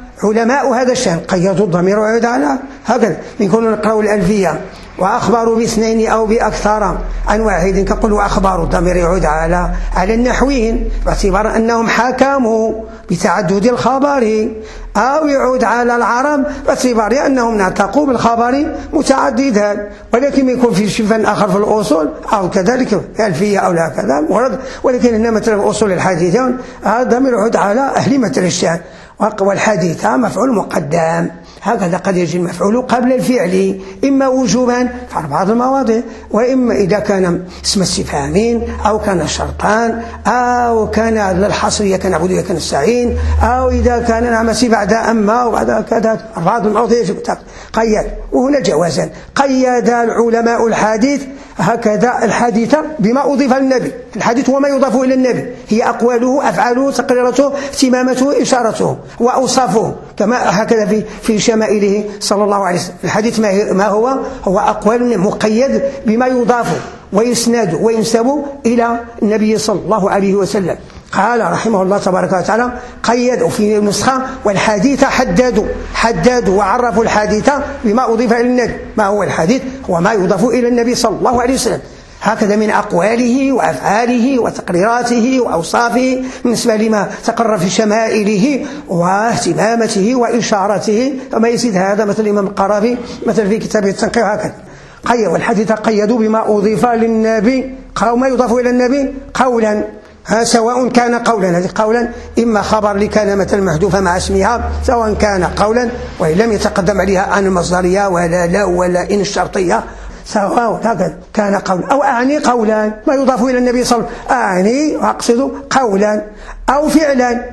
Speaker 1: علماء هذا الشأن قيدوا الضمير وعيد على هكذا يكونوا نقرأوا الألفية وأخبروا باثنين أو بأكثر عن واحد كقول وأخبار الضمير يعود على على النحويين باعتبار أنهم حكموا بتعدد الخبر أو يعود على العرب باعتبار أنهم نطقوا بالخبر متعددا ولكن يكون في شفا آخر في الأصول أو كذلك ألفية أو لا كذا ورد. ولكن هنا مثلا أصول الحديث هذا الضمير يعود على أهل مثل الشأن والحديث مفعول مقدم هكذا قد يجي المفعول قبل الفعل إما وجوبا في بعض المواضع وإما إذا كان اسم استفهام أو كان شرطان أو كان للحصرية كان عبودية كان السعين أو إذا كان نعمسي بعد أما وبعد كذا بعض المواضع يجب قيد. وهنا جوازا قيد العلماء الحديث هكذا الحديث بما أضيف للنبي. الحديث هو ما يضاف إلى النبي هي أقواله أفعاله تقريراته اهتمامته إشارته وأوصافه كما هكذا في في شمائله صلى الله عليه وسلم. الحديث ما هو هو أقوال مقيد بما يضاف ويسند وينسب إلى النبي صلى الله عليه وسلم. قال رحمه الله تبارك وتعالى قيدوا في نسخة والحديث حددوا حددوا وعرفوا الحديث بما أضيف إلى النبي. ما هو الحديث؟ هو ما يضاف إلى النبي صلى الله عليه وسلم هكذا من أقواله وأفعاله وتقريراته وأوصافه بالنسبة لما تقرر في شمائله واهتمامته وإشارته وما يزيد هذا مثل الإمام القرافي مثل في كتابه التنقيح هكذا. قيد والحديث قيدوا بما أضيف للنبي أو ما يضاف إلى النبي قولا سواء كان قولا هذه قولا إما خبر لكان مثلا محذوفة مع اسمها سواء كان قولا وإن لم يتقدم عليها عن المصدرية ولا لا ولا إن الشرطية سواء هكذا كان قولا أو أعني قولا ما يضاف إلى النبي صلى الله عليه وسلم أعني وأقصد قولا أو فعلا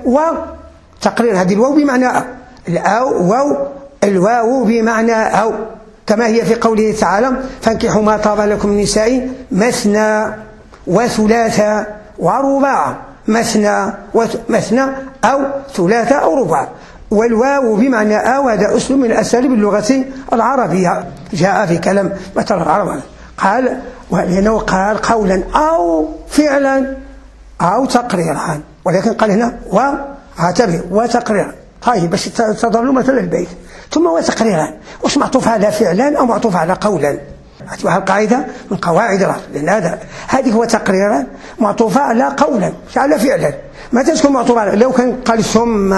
Speaker 1: وتقرير هذه الواو بمعنى أو واو الواو بمعنى أو كما هي في قوله تعالى فانكحوا ما طاب لكم من النساء مثنى وثلاثة ورباع مثنى مثنى أو ثلاثة أو رباع. والواو بمعنى أو هذا أسلوب من أساليب اللغة العربية جاء في كلام مثلا العرب قال لأنه قال قولا أو فعلا أو تقريرا ولكن قال هنا وعتبه وتقريرا. طيب باش تظلوا مثلا البيت ثم وتقريرا واش معطوف على فعلا أو معطوف على قولا؟ هذه القاعدة من قواعد العرب لأن هذا هذه هو تقريرا معطوفة على قولا على فعلا. متى تكون معطوفة على لو كان قال ثم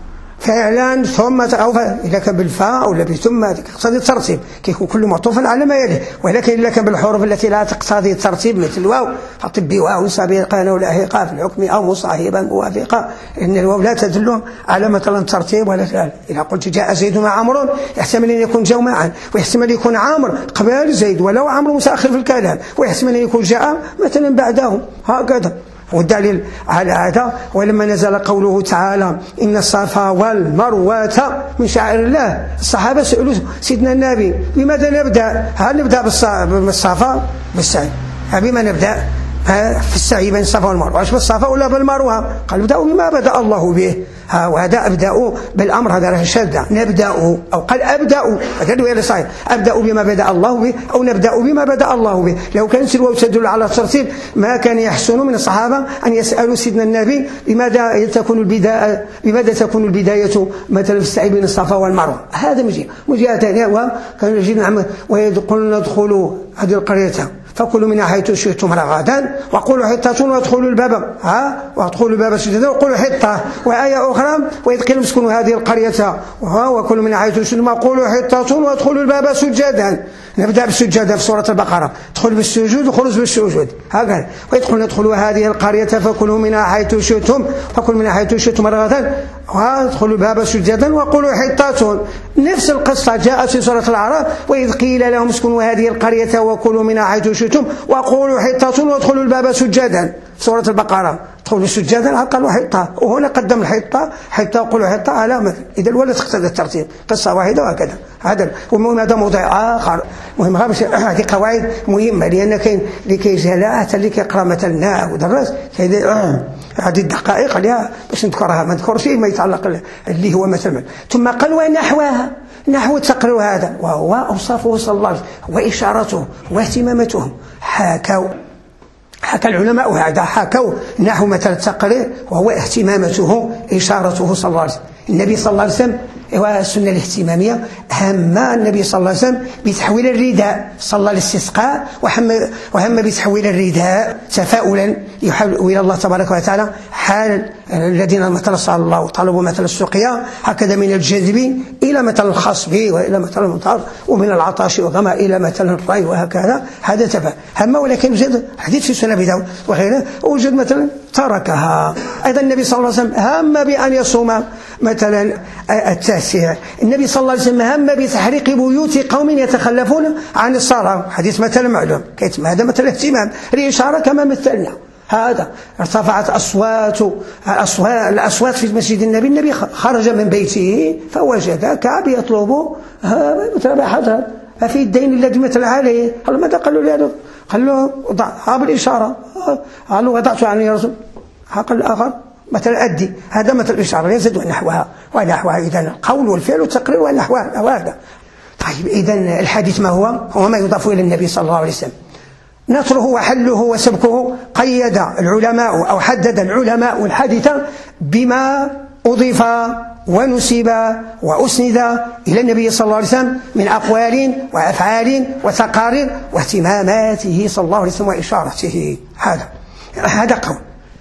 Speaker 1: فعلا ثم أو إذا كان بالفاء أو بثم تقتضي الترتيب كيكون كل معطوف على ما يليه. ولكن إذا كان بالحروف التي لا تقتضي الترتيب مثل الواو حط بواو سابقا أو لاحقا في الحكم أو مصاحبا موافقا إن الواو لا تدل على مثلا الترتيب ولا فعل. إذا قلت جاء زيد مع عمرو يحتمل أن يكون جاء معا ويحتمل أن يكون عمرو قبل زيد ولو عمرو متأخر في الكلام ويحتمل أن يكون جاء مثلا بعده هكذا. والدليل على هذا ولما نزل قوله تعالى إن الصفا والمروة من شعائر الله الصحابة سألوا سيدنا النبي بماذا نبدأ؟ هل نبدأ بالصفا بالسعي؟ بما نبدأ في السعي بين الصفا والمروة واش بالصفا ولا بالمروة؟ قال ابدأوا بما بدأ الله به. ها وهذا أبدأوا بالأمر هذا راه شدة نبدأ أو قال أبدأوا هذا الويل صحيح أبدأوا بما بدأ الله به أو نبدأ بما بدأ الله به. لو كانت الواو تدل على الترتيب ما كان يحسن من الصحابة أن يسألوا سيدنا النبي بماذا تكون البداية بماذا تكون البداية مثلا في السعي بين الصفا والمروة. هذا مجيء مجيء ثانية وكان يجي نعم ويقولون ادخلوا هذه القرية فكلوا منها حيث شئتم رغدا وقولوا حطة وادخلوا الباب ها وادخلوا الباب سجدا وقولوا حطة. وآية أخرى وإذ قيل اسكنوا هذه القرية وكلوا منها حيث شئتم وقولوا حطة وادخلوا الباب سجدا. نبدأ بالسجادة في سورة البقرة ادخل بالسجود وخرج بالسجود هكذا. ويدخلون ادخلوا هذه القرية فكلوا منها حيث شئتم فكلوا منها حيث شئتم رغدا وادخلوا الباب سجدا وقولوا حطة. نفس القصة جاءت في سورة الأعراف وإذ قيل لهم اسكنوا هذه القرية وكلوا منها حيث شئتم وقولوا حطة وادخلوا الباب سجدا. سورة البقرة ادخلوا سجدا قالوا حطة وهنا قدم الحطة حتى وقولوا حطة على مثل إذا ولا تقتضي الترتيب قصة واحدة وهكذا. هذا المهم هذا موضوع آخر مهم. هذه قواعد مهمة، لأن كاين اللي كيجهلها حتى اللي كيقرا مثلا نحو ودرس هذه الدقائق عليها باش نذكرها، ما نذكرش ما يتعلق اللي هو مثلا. ثم قال ونحوها، نحو التقرير هذا وهو أوصافه صلى الله عليه وسلم وإشارته واهتمامته. حكوا حكى العلماء هذا، حكوا نحو مثل التقرير وهو اهتمامته إشارته صلى الله عليه وسلم. النبي صلى الله عليه وسلم والسنة الاهتمامية هم النبي صلى الله عليه وسلم بتحويل الرداء، صلى الاستسقاء وهم, وهم بتحويل الرداء تفاؤلا يحول إلى الله تبارك وتعالى حال الذين مثل صلى الله وطلبوا مثل السقيا، هكذا من الجذب إلى مثل الخصب وإلى مثل المطر ومن العطش وغما إلى مثل الري وهكذا. هذا تفاؤل هم، ولكن وجد حديث في سنة أبي داود وغيره وجد مثلا تركها. أيضا النبي صلى الله عليه وسلم هم بأن يصوم مثلا التاسع. النبي صلى الله عليه وسلم هم بتحريق بيوت قوم يتخلفون عن الصلاة، حديث مثلا معلوم. هذا مثل اهتمام الإشارة كما مثلنا. هذا ارتفعت أصوات الأصوات, الأصوات في مسجد النبي، النبي خرج من بيته فوجد كعب يطلب مثل حضر ففي الدين الذي مثل عليه. قال ماذا؟ قالوا له قال له ضعها بالإشارة. قال له وضعت عني يا رسول. قال الآخر مثل أدي، هذا مثل الإشارة يزد ونحوها ونحوها. إذن القول والفعل والتقرير ونحوها وهذا. طيب إذن الحديث ما هو؟ هو ما يضاف إلى النبي صلى الله عليه وسلم. نثره وحله وسبكه قيد العلماء أو حدد العلماء الحديث بما أضيف ونسب وأسند إلى النبي صلى الله عليه وسلم من أقوال وأفعال وتقارير واهتماماته صلى الله عليه وسلم وإشارته. هذا هذا قول.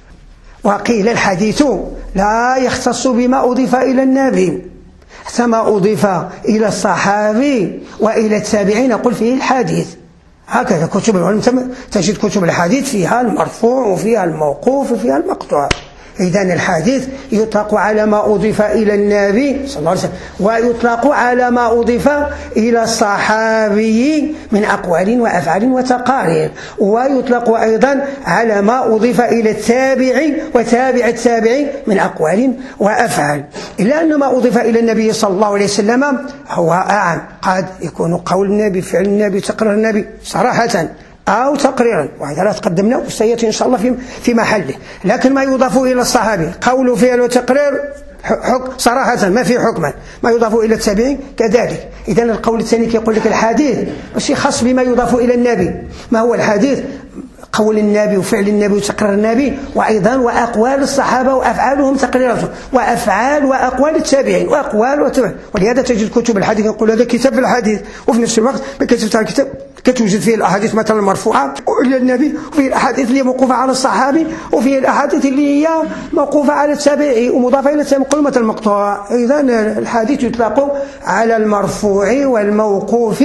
Speaker 1: وقيل الحديث لا يختص بما أضيف إلى النبي، حتى ما أضيف إلى الصحابي وإلى التابعين قل فيه الحديث. هكذا كتب العلم تجد كتب الحديث فيها المرفوع وفيها الموقوف وفيها المقطوع. إذن الحديث يطلق على ما أضيف إلى النبي صلى الله عليه وسلم، ويطلق على ما أضيف إلى الصحابي من أقوال وأفعال وتقارير، ويطلق أيضا على ما أضيف إلى التابعي وتابع التابعي من أقوال وأفعال. إلا أن ما أضيف إلى النبي صلى الله عليه وسلم هو أعم، قد يكون قول النبي فعل النبي تقرير النبي صراحة أو تقريرا، وهذا لا تقدمنا وسيأتي إن شاء الله في في محله. لكن ما يضاف إلى الصحابي قول فعل وتقرير حكم صراحة ما في حكما، ما يضاف إلى التابعين كذلك. إذن القول الثاني يقول لك الحديث ماشي خاص بما يضاف إلى النبي. ما هو الحديث؟ قول النبي وفعل النبي وتقرير النبي، وأيضا وأقوال الصحابة وأفعالهم تقريراتهم، وأفعال وأقوال التابعين وأقوال وتابعين. ولهذا تجد كتب الحديث يقول هذا كتاب في الحديث، وفي نفس الوقت بكتب تاع الكتاب كتوجد فيه الأحاديث مثلا المرفوعة إلى النبي، وفيه الأحاديث اللي موقوفة على الصحابي، وفيه الأحاديث اللي هي موقوفة على التابعي ومضافة إلى التابعي قل مثل المقطوع. إذن الحديث يطلق على المرفوع والموقوف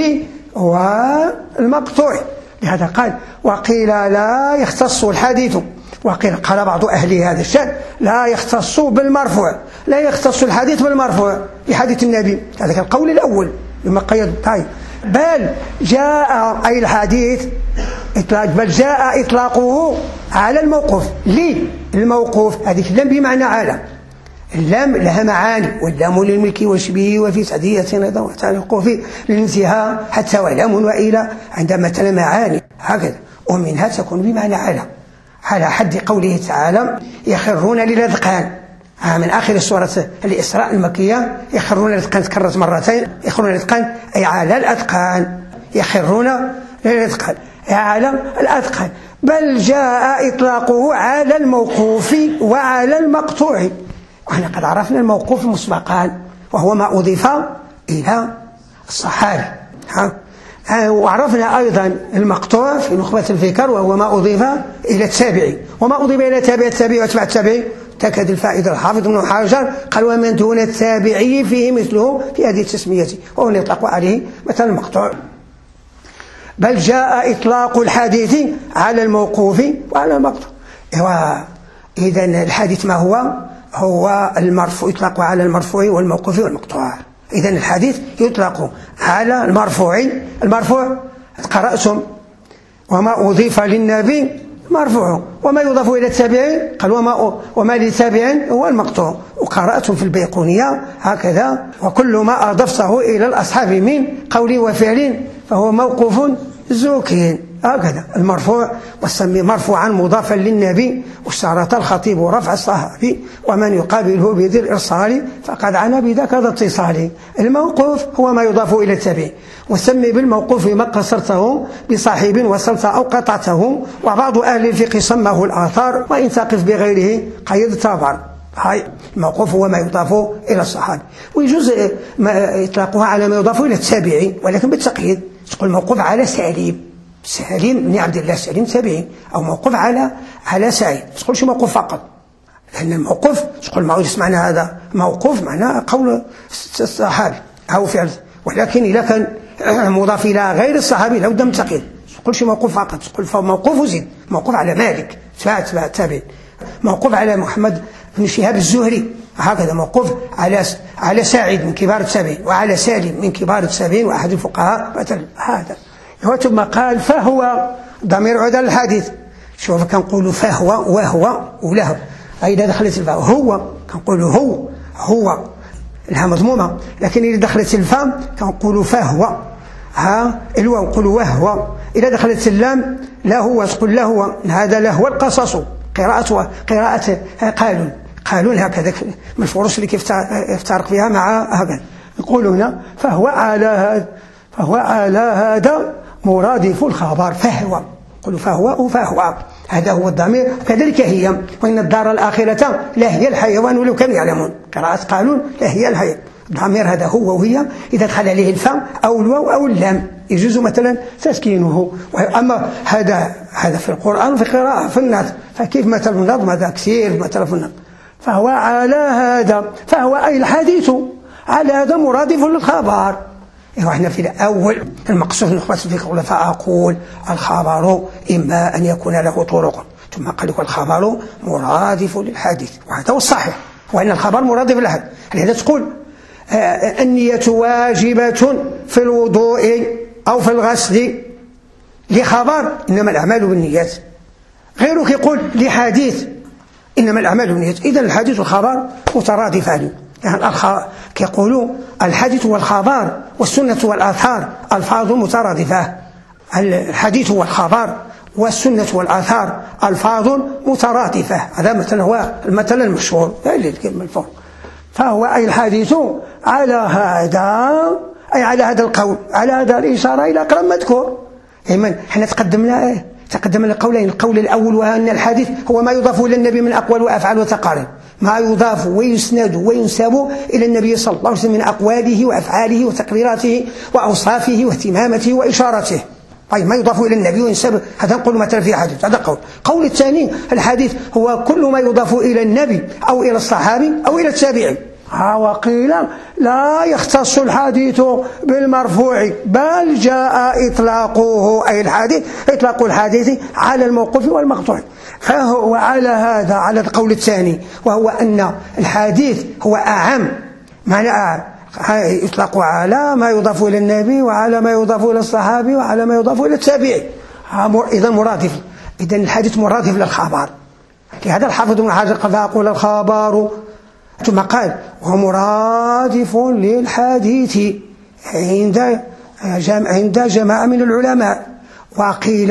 Speaker 1: والمقطوع. لهذا قال وقيل لا يختص الحديث، وقيل قال بعض أهل هذا الشأن لا يختص بالمرفوع، لا يختص الحديث بالمرفوع بحديث النبي. هذا القول الأول لما قيد. طيب بل جاء أي الحديث إطلاق بل جاء إطلاقه على الموقوف. ليه الموقوف؟ هذه اللام بمعنى على، اللام لها معاني، واللام للملك وشبه وفي سعدية أيضا وتعلق في الانتهاء حتى ولام وإلى عندما مثل معاني هكذا، ومنها تكون بمعنى على، على حد قوله تعالى يخرون للأذقان من آخر سورة الإسراء المكية. يخرون للأذقان تكررت مرتين، يخرون للأذقان أي على الأذقان، يخرون للأذقان على الأذقان. بل جاء إطلاقه على الموقوف وعلى المقطوع. وإحنا قد عرفنا الموقوف مسبقا وهو ما أضيف إلى الصحابي، وعرفنا أيضا المقطوع في نخبة الفكر وهو ما أضيف إلى التابعي، وما أضيف إلى تابع التابعي واتباع التابعي تكاد الفائدة الحافظ ابن حجر قال ومن دون التابعي فيه مثله في هذه التسمية، وهو يطلق عليه مثل المقطوع. بل جاء إطلاق الحديث على الموقوف وعلى المقطوع. إذن الحديث ما هو؟ هو المرفوع، يطلق على المرفوع والموقوف والمقطوع. إذن الحديث يطلق على المرفوع، المرفوع قرأتم وما أضيف للنبي مرفوع، وما يضاف إلى التابعين قال وما, وما للتابعين هو المقطوع، وقرأتم في البيقونية هكذا: وكل ما أضفته إلى الأصحاب من قول وفعل فهو موقوف زوكين. هكذا المرفوع والسمي مرفوعا مضافا للنبي، واشترط الخطيب رفع الصحابي ومن يقابله بذي الإرسال فقد عنا بذاك ذا اتصال. الموقوف هو ما يضاف إلى التابع، وسمي بالموقوف ما قصرته بصاحب وصلت أو قطعته، وبعض أهل الفقه سماه الآثار، وإن تقف بغيره قيد تابر. هاي الموقوف هو ما يضاف إلى الصحابي، ويجوز ما إطلاقها على ما يضاف إلى التابعين، ولكن بالتقييد. تقول موقوف على سليم سليم بن عبد الله سليم تابعي، أو موقوف على على سعيد، ما تقولش موقوف فقط، لأن الموقوف تقول ما معنى هذا موقوف معناه قول الصحابي أو فعل، ولكن إذا كان مضاف إلى غير الصحابي لابد من تقييد. ما تقولش موقوف فقط، تقول موقوف وزيد موقوف على مالك تابعي، موقوف على محمد بن شهاب الزهري، هكذا موقوف على على سعيد من كبار التابعين، وعلى سالم من كبار التابعين وأحد الفقهاء مثلا. هذا ثم قال فهو ضمير عود الحديث. شوف كنقولوا فهو وهو وله، إذا دخلت الفاء هو كنقولوا هو هو الها مضمومة، لكن إذا دخلت الفاء كنقولوا فهو. ها الواو نقولوا وهو، إذا دخلت اللام لا هو تقول لا هو. هذا لا هو القصص قراءة قراءة قالون قالون هكذا من الفروس اللي كيف يفترق فيها مع هكذا. نقول هنا فهو على هذا فهو على هذا مرادف الخبر. فهو قلوا فهو وفهو، هذا هو الضمير. كذلك هي وإن الدار الآخرة لا هي الحيوان ولو كانوا يعلمون، قراءة قالون لا هي الحيوان. الضمير هذا هو وهي، إذا دخل عليه الفاء أو الواو أو اللام يجوز مثلا تسكينه. أما هذا هذا في القرآن وفي القراءة في الناس، فكيف مثل النظم هذا كثير مثل في النظم. فهو على هذا فهو أي الحديث على هذا مرادف للخبر. احنا في الأول المقصود نخبط فيك فأقول الخبر إما أن يكون له طرق، ثم قال لك الخبر مرادف للحديث، وهذا هو الصحيح، وأن الخبر مرادف للحديث. لهذا تقول آه النية واجبة في الوضوء أو في الغسل لخبر إنما الأعمال بالنيات. غيرك يقول لحديث إنما الأعمال بالنيات. إذا الحديث والخبر مترادفان، يعني كيقولوا الحديث والخبر والسنة والآثار ألفاظ مترادفة. الحديث والخبر والسنة والآثار ألفاظ مترادفة، هذا مثلا هو المثل المشهور الفرق. فهو أي الحديث على هذا أي على هذا القول، على هذا الإشارة إلى أقرب مذكور. يعني احنا تقدمنا إيه؟ تقدم القولين. القول الأول وأن الحديث هو ما يضاف إلى النبي من أقوال وأفعال وتقارير، ما يضاف ويسند وينسب إلى النبي صلى الله عليه وسلم من أقواله وأفعاله وتقريراته وأوصافه واهتمامته وإشارته. طيب ما يضاف إلى النبي وينسب، هذا نقول مثلا في حديث، هذا قول. قول الثاني الحديث هو كل ما يضاف إلى النبي أو إلى الصحابي أو إلى التابعي. وقيل لا يختص الحديث بالمرفوع بل جاء إطلاقه أي الحديث إطلاق الحديث على الموقوف والمقطوع. فهو على هذا على القول الثاني، وهو أن الحديث هو أعم، معنى أعم يطلق على ما يضاف إلى النبي وعلى ما يضاف إلى الصحابي وعلى ما يضاف إلى التابعي. إذا مرادف، إذا الحديث مرادف للخبر. لهذا الحافظ ابن حجر قال أقول الخبر، ثم قال ومرادف للحديث عند عند جماعة من العلماء، وقيل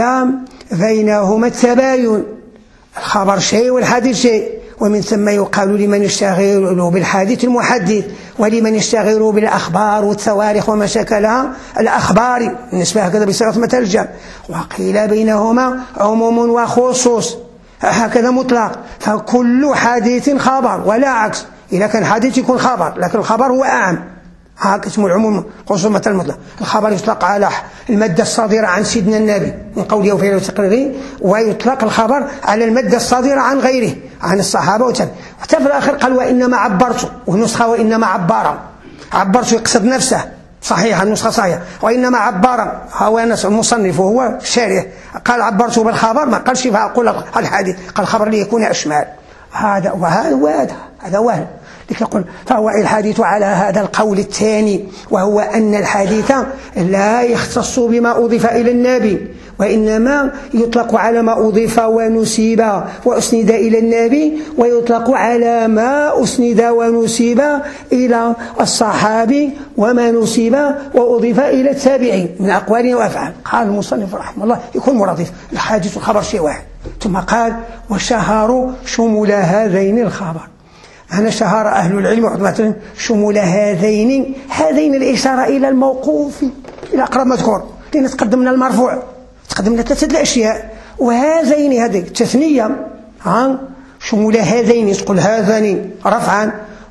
Speaker 1: بينهما التباين، الخبر شيء والحديث شيء، ومن ثم يقال لمن يشتغل بالحديث المحدث، ولمن يشتغل بالأخبار والتواريخ وما شكلها الأخبار بالنسبة هكذا بصيغة مثل الجمع. وقيل بينهما عموم وخصوص، هكذا مطلق، فكل حديث خبر ولا عكس. إذا كان حديث يكون خبر، لكن الخبر هو أعم، هكذا اسمه العموم خصوص مثل المطلق. الخبر يطلق على المادة الصادرة عن سيدنا النبي من قوله وفعله وتقريره، ويطلق الخبر على المادة الصادرة عن غيره عن الصحابة والتابعين. وحتى في الآخر قال وإنما عبرت، ونسخة وإنما عبر، عبرت يقصد نفسه، صحيح النسخة صحيحة. وإنما عبر هو المصنف وهو الشارح قال عبرت بالخبر، ما قالش فأقول الحديث، قال الخبر ليكون أشمال. هذا وهذا وهذا هذا وهم، يقول فهو الحديث على هذا القول الثاني، وهو أن الحديث لا يختص بما أضيف إلى النبي، وإنما يطلق على ما أضيف ونسيب وأسند إلى النبي، ويطلق على ما أسند ونسيب إلى الصحابي، وما نسيب وأضيف إلى التابعين من أقوال وأفعال. قال المصنف رحمه الله يكون مرادف الحديث والخبر شيء واحد. ثم قال وشهر شمول هذين الخبر. أنا شهر أهل العلم مثلا شمول هذين هذين الإشارة إلى الموقوف إلى أقرب مذكور، لأن تقدمنا المرفوع تقدمنا ثلاثة الأشياء، وهذين هذه التثنية عن شمول هذين تقول هذين رفعا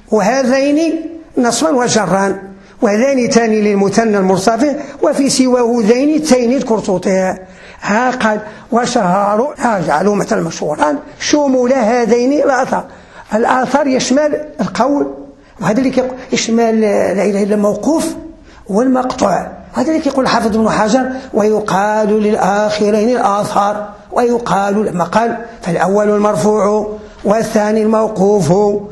Speaker 1: وهذين نصبا وجرا، وهذين تاني للمثنى المرصف، وفي سواه ذين التين الكرطوطها. ها قال وشهر جعلوا مثلا مشهورا شمول هذين الآثار. الآثار يشمل القول، وهذا اللي يشمل لا إله إلا الموقوف والمقطوع. هذا اللي يقول حافظ ابن حجر ويقال للآخرين الآثار، ويقال لما قال فالأول المرفوع والثاني الموقوف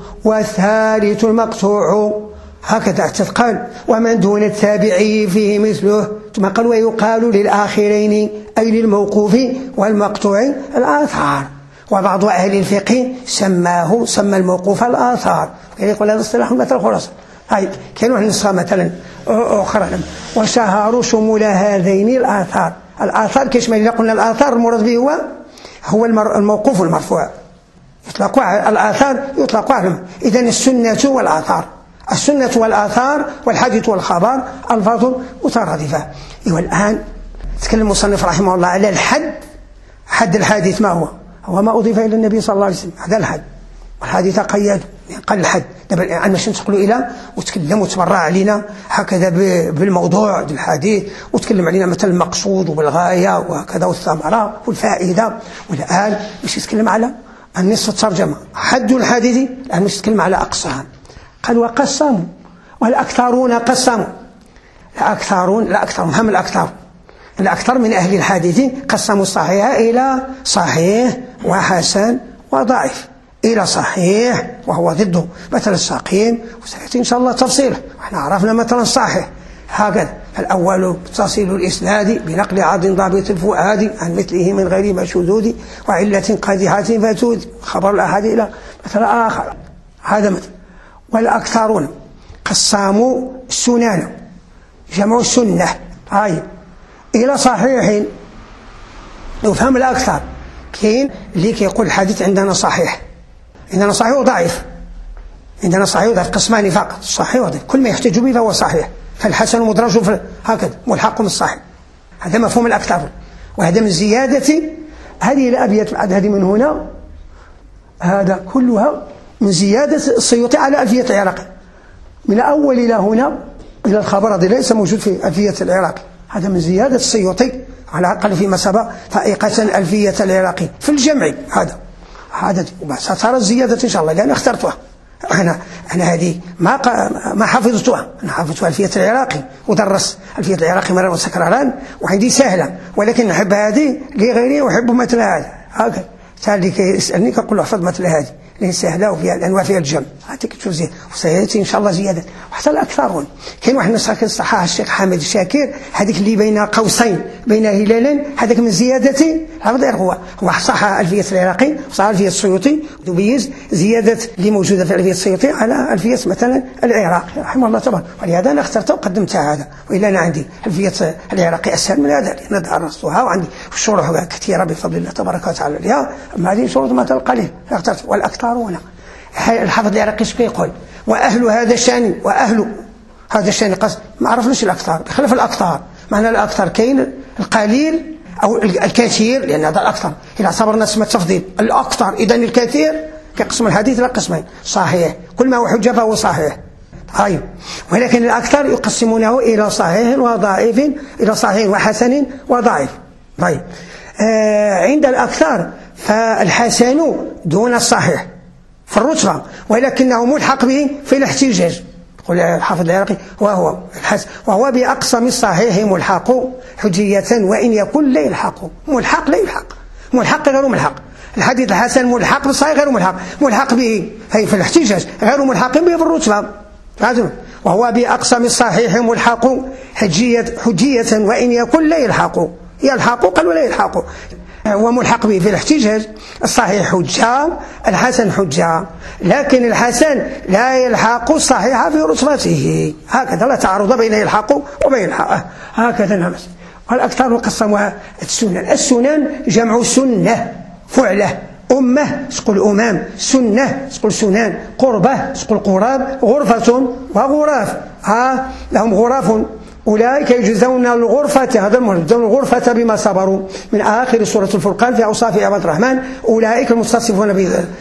Speaker 1: والثالث المقطوع، هكذا تقال ومن دون التابعي فيه مثله. ثم قال ويقال للآخرين أي للموقوف والمقطوع الآثار. وبعض أهل الفقه سماه سمى الموقوف الآثار، يعني يقول هذا اصطلاح مثل خلاص. هاي كانوا نسخة مثلا أخرى وشهر شمول هذين الآثار. الآثار كيشمل إذا قلنا الآثار المراد به هو هو الموقوف والمرفوع، يطلق على الآثار يطلق على إذن السنة والآثار. السنة والآثار والحديث والخبر ألفاظ مترادفة. والآن تكلم المصنف رحمه الله على الحد. حد الحديث ما هو؟ هو ما أضيف إلى النبي صلى الله عليه وسلم، هذا الحد. والحديث قيد قال الحد. دابا عن باش ندخلوا إلى وتكلم وتبرع علينا هكذا بالموضوع الحديث، وتكلم علينا مثل المقصود وبالغاية وهكذا والثمرة والفائدة. والآن باش يتكلم على النصف الترجمة حد الحديث. الآن باش يتكلم على أقسام. قال وقسموا والأكثرون قسموا. الأكثرون لا أكثر هم الأكثر الأكثر من أهل الحديث قسموا الصحيح إلى صحيح وحسن وضعيف، إلى صحيح وهو ضده مثل الساقين، وسيأتي إن شاء الله تفصيله. وإحنا عرفنا مثلا الصحيح هكذا. الأول تصل الإسناد بنقل عض ضابط الفؤاد عن مثله من غير مشذوذ وعلة قادحة فتود، خبر الأحد إلى مثل آخر. هذا مثل. والأكثرون قسموا السنن جمع السنة هاي إلى صحيح. نفهم الأكثر كاين اللي كيقول الحديث عندنا صحيح عندنا صحيح وضعيف، عندنا صحيح وضعيف قسمان فقط، صحيح وضعيف كل ما يحتج به فهو صحيح. فالحسن مدرج هكذا ملحق من الصحيح. هذا مفهوم الأكثر. وهذا من زيادة هذه الأبيات بعد هذه من هنا، هذا كلها من زيادة السيوطي على ألفية العراقي من أول إلى هنا إلى الخبر الذي ليس موجود في ألفية العراقي. هذا من زيادة السيوطي على الأقل فيما سبق فائقة ألفية العراقي في الجمع. هذا هذا سترى الزيادة إن شاء الله، لأن اخترتها أنا أنا هذه ما ما حفظتها. أنا حفظت ألفية العراقي ودرس ألفية العراقي مرة وسكران وعندي سهلة، ولكن نحب هذه لغيري وأحب مثل هذا. هكذا اللي كيسألني كنقول له احفظ مثل هذه لأن سهلة وفيها الأنواع فيها الجمع. هاتيك تشوف زيادة وسيأتي إن شاء الله زيادة. وحتى الأكثرون كاين واحد النسخة صححها الشيخ حامد الشاكر، هذيك اللي بين قوسين بين هلالين، هذاك من زيادة هذا هو هو صح ألفية العراقي وصح ألفية السيوطي، تميز زيادة اللي موجودة في ألفية السيوطي على ألفية مثلا العراقي رحمه الله تبارك. ولهذا أنا اخترته وقدمتها هذا. وإلا أنا عندي ألفية العراقي أسهل من هذا لأن درستها وعندي شروح كثيرة بفضل الله تبارك وتعالى لها، أما هذه شروط مثلا قليل اخترت. والأكثرون الحافظ العراقي ايش كيقول؟ واهل هذا الشان واهل هذا الشان قصد ما عرفناش الاكثر بخلاف الاكثر. معنى الاكثر كاين القليل او الكثير، لان هذا الاكثر اذا اعتبرنا اسم التفضيل الاكثر اذا الكثير كقسم الحديث الى قسمين صحيح، كل ما هو حجه فهو صحيح. طيب ولكن الاكثر يقسمونه الى صحيح وضعيف، الى صحيح وحسن وضعيف. طيب آه عند الاكثر فالحسن دون الصحيح في الرتبة، ولكنه ملحق به في الاحتجاج. يقول الحافظ العراقي وهو الحسن وهو بأقسم الصحيح ملحق حجية وإن يكن لا يلحق. ملحق لا يلحق، ملحق غير ملحق. الحديث الحسن ملحق بالصحيح غير ملحق، ملحق به هي في الاحتجاج، غير ملحق به في الرتبة، وهو بأقسم الصحيح ملحق حجية حجية وإن يكن لا يلحق، يلحق قالوا لا يلحق، وملحق به في الاحتجاج. الصحيح حجة، الحسن حجة، لكن الحسن لا يلحق الصحيح في رتبته، هكذا لا تعارض بين يلحق وبين يلحق، هكذا نمس. والأكثر قسمها السنن، السنن جمع سنة، فعلة، أمة تقول أمام، سنة تقول سنان، قربة تقول قراب، غرفة وغراف، ها لهم غراف، أولئك يجزون الغرفة، هذا المهم يجزون الغرفة بما صبروا، من آخر سورة الفرقان في أوصاف عباد الرحمن، أولئك المتصفون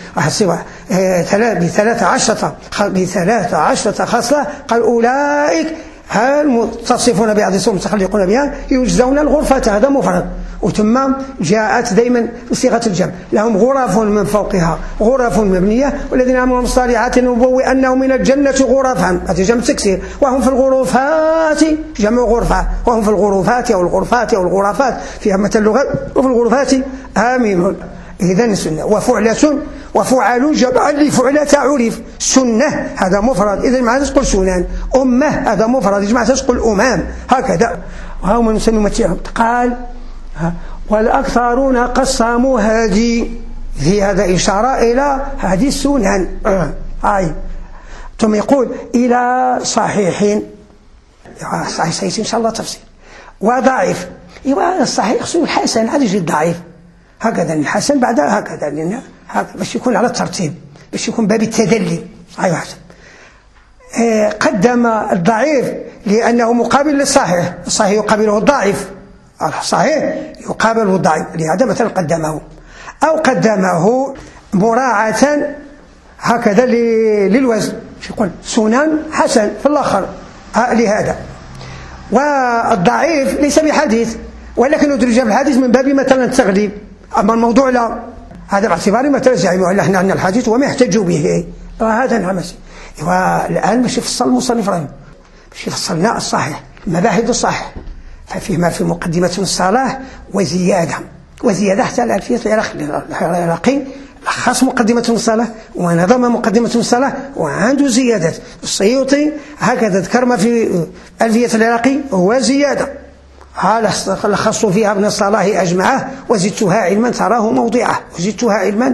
Speaker 1: بثلاث عشرة بثلاث عشرة خصلة، قال أولئك المتصفون بهذه الصفة المتخلقون بها يجزون الغرفة، هذا مفرد، وثم جاءت دائما بصيغة الجمع، لهم غرف من فوقها غرف مبنية، والذين آمنوا بالصالحات نبوئنهم من الجنة غرفا، هذا جمع تكسير، وهم في الغرفات جمع غرفة، وهم في الغرفات أو الغرفات أو الغرفات في عامة اللغة، وفي الغرفات آمنون. إذن السنة وفعلة وفعل جمع لفعلة عرف، سنة هذا مفرد إذا ما تقول سنان، أمة هذا مفرد إذا ما تقول أمام، هكذا. وهم المسلمين متيهم قال والأكثرون قسموا هذه، في هذا إشارة إلى هذه السنن، أي ثم يقول إلى صحيحين، صحيح سيسي إن شاء الله تفسير، وضعيف، يبقى الصحيح خصو الحسن، هذا يجي الضعيف، هكذا الحسن بعد هكذا، لأن هكذا باش يكون على الترتيب، باش يكون باب التدلي، صحيح وحسن. اه قدم الضعيف لأنه مقابل للصحيح، الصحيح يقابله الضعيف، الصحيح يقابله الضعيف، لهذا مثلا قدمه، أو قدمه مراعاة هكذا للوزن، يقول سنن حسن في الآخر، لهذا. والضعيف ليس بحديث، ولكن يدرج في الحديث من باب مثلا التغليب، أما الموضوع لا، هذا باعتبار مثلا زعيم احنا عندنا الحديث وما يحتج به، وهذا نعمسي. والآن باش يفصل المصنف رحمه، باش يفصلنا الصحيح، مباحث الصحيح، ففيه ما في مقدمة الصلاة وزيادة، وزيادة حتى الألفية العراقي خاص مقدمة الصلاة ونظم مقدمة الصلاة وعنده زيادة. السيوطي هكذا ذكر ما في ألفية العراقي هو زيادة، هذا لخصت فيها ابن الصلاة أجمعه وزدتها علما تراه موضعه، وزدتها علما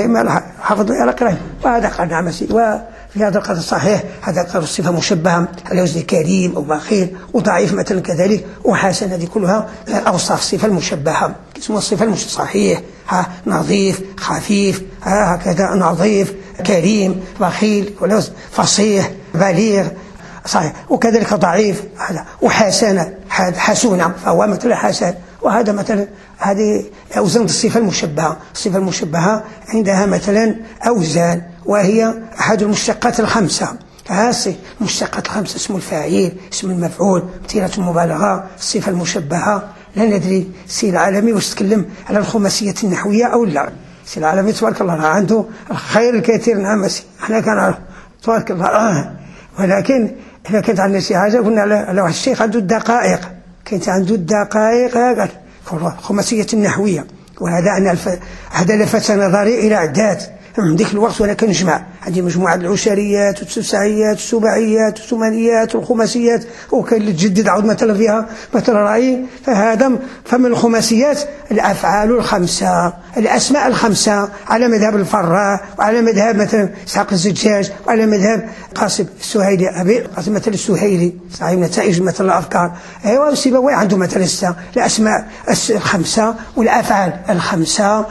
Speaker 1: حفظ العراقي، وهذا قد نعمسي. وفي هذا القدر الصحيح هذا قدر الصفة مشبهة على وزن كريم أو بخيل، وضعيف مثلا كذلك، وحسن، هذه كلها أوصاف الصفة المشبهة، اسمها الصفة المصحيح، ها نظيف خفيف، ها هكذا نظيف كريم بخيل، فصيح بليغ صحيح، وكذلك ضعيف هذا، وحسنة حسونة فهو مثل حسن. وهذا مثلا هذه أوزان الصفة المشبهة، الصفة المشبهة عندها مثلا أوزان، وهي أحد المشتقات الخمسة، هاسي مشتقات الخمسة، اسم الفاعل، اسم المفعول، امثلة المبالغة، الصفة المشبهة. لا ندري سي العالمي واش تكلم على الخماسية النحوية أو لا، سي العالمي تبارك الله عنده الخير الكثير، نعم سي احنا كان تبارك الله آه. ولكن إذا كانت عندنا شي حاجة قلنا على واحد الشيخ عنده الدقائق، كانت عنده الدقائق قال الخماسية النحوية، وهذا أنا الف... هذا لفت نظري إلى عدات من ذيك الوقت وأنا كنجمع عندي مجموعة العشريات والتسعيات والسباعيات والثمانيات والخماسيات، وكان اللي تجدد عود مثلا فيها مثلا رأي، فهذا فمن الخماسيات الأفعال الخمسة، الأسماء الخمسة على مذهب الفراء، وعلى مذهب مثلا إسحاق الزجاج، وعلى مذهب قاسم السهيلي، أبي قاسم مثلا السهيلي صحيح نتائج مثلا الأفكار، أيوة سيبوي عنده مثلا الأسماء الخمسة والأفعال الخمسة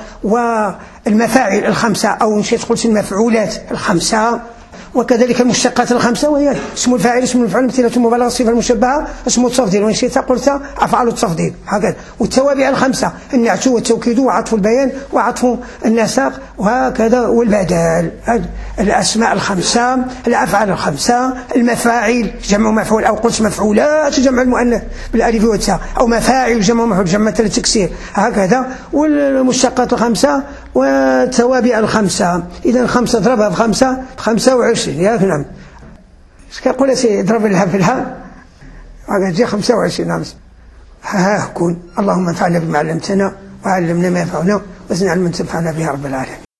Speaker 1: والمفاعل الخمسة، أو نشيت قلت المفعولات الخمسة، وكذلك المشتقات الخمسة، وهي اسم الفاعل، اسم المفعول، امثلة المبالغة، الصفة المشبهة، اسم التفضيل، وإن شئت قلت أفعال التفضيل، هكذا. والتوابع الخمسة، النعت والتوكيد وعطف البيان وعطف النسق، وهكذا والبدل. الأسماء الخمسة، الأفعال الخمسة، المفاعل جمع مفعول، أو قلت مفعولات جمع المؤنث بالألف والتاء، أو مفاعل جمع مفعول جمع مثل التكسير، هكذا. والمشتقات الخمسة والتوابع الخمسة، إذا الخمسة ضربها بخمسة بخمسة وعشرين، يا نعم. اش كيقول سي ضرب الها في الها غتجي خمسة وعشرين. نعم. ها كون اللهم انفعنا بما علمتنا وعلمنا ما ينفعنا وزدنا علما تنفعنا بها رب العالمين.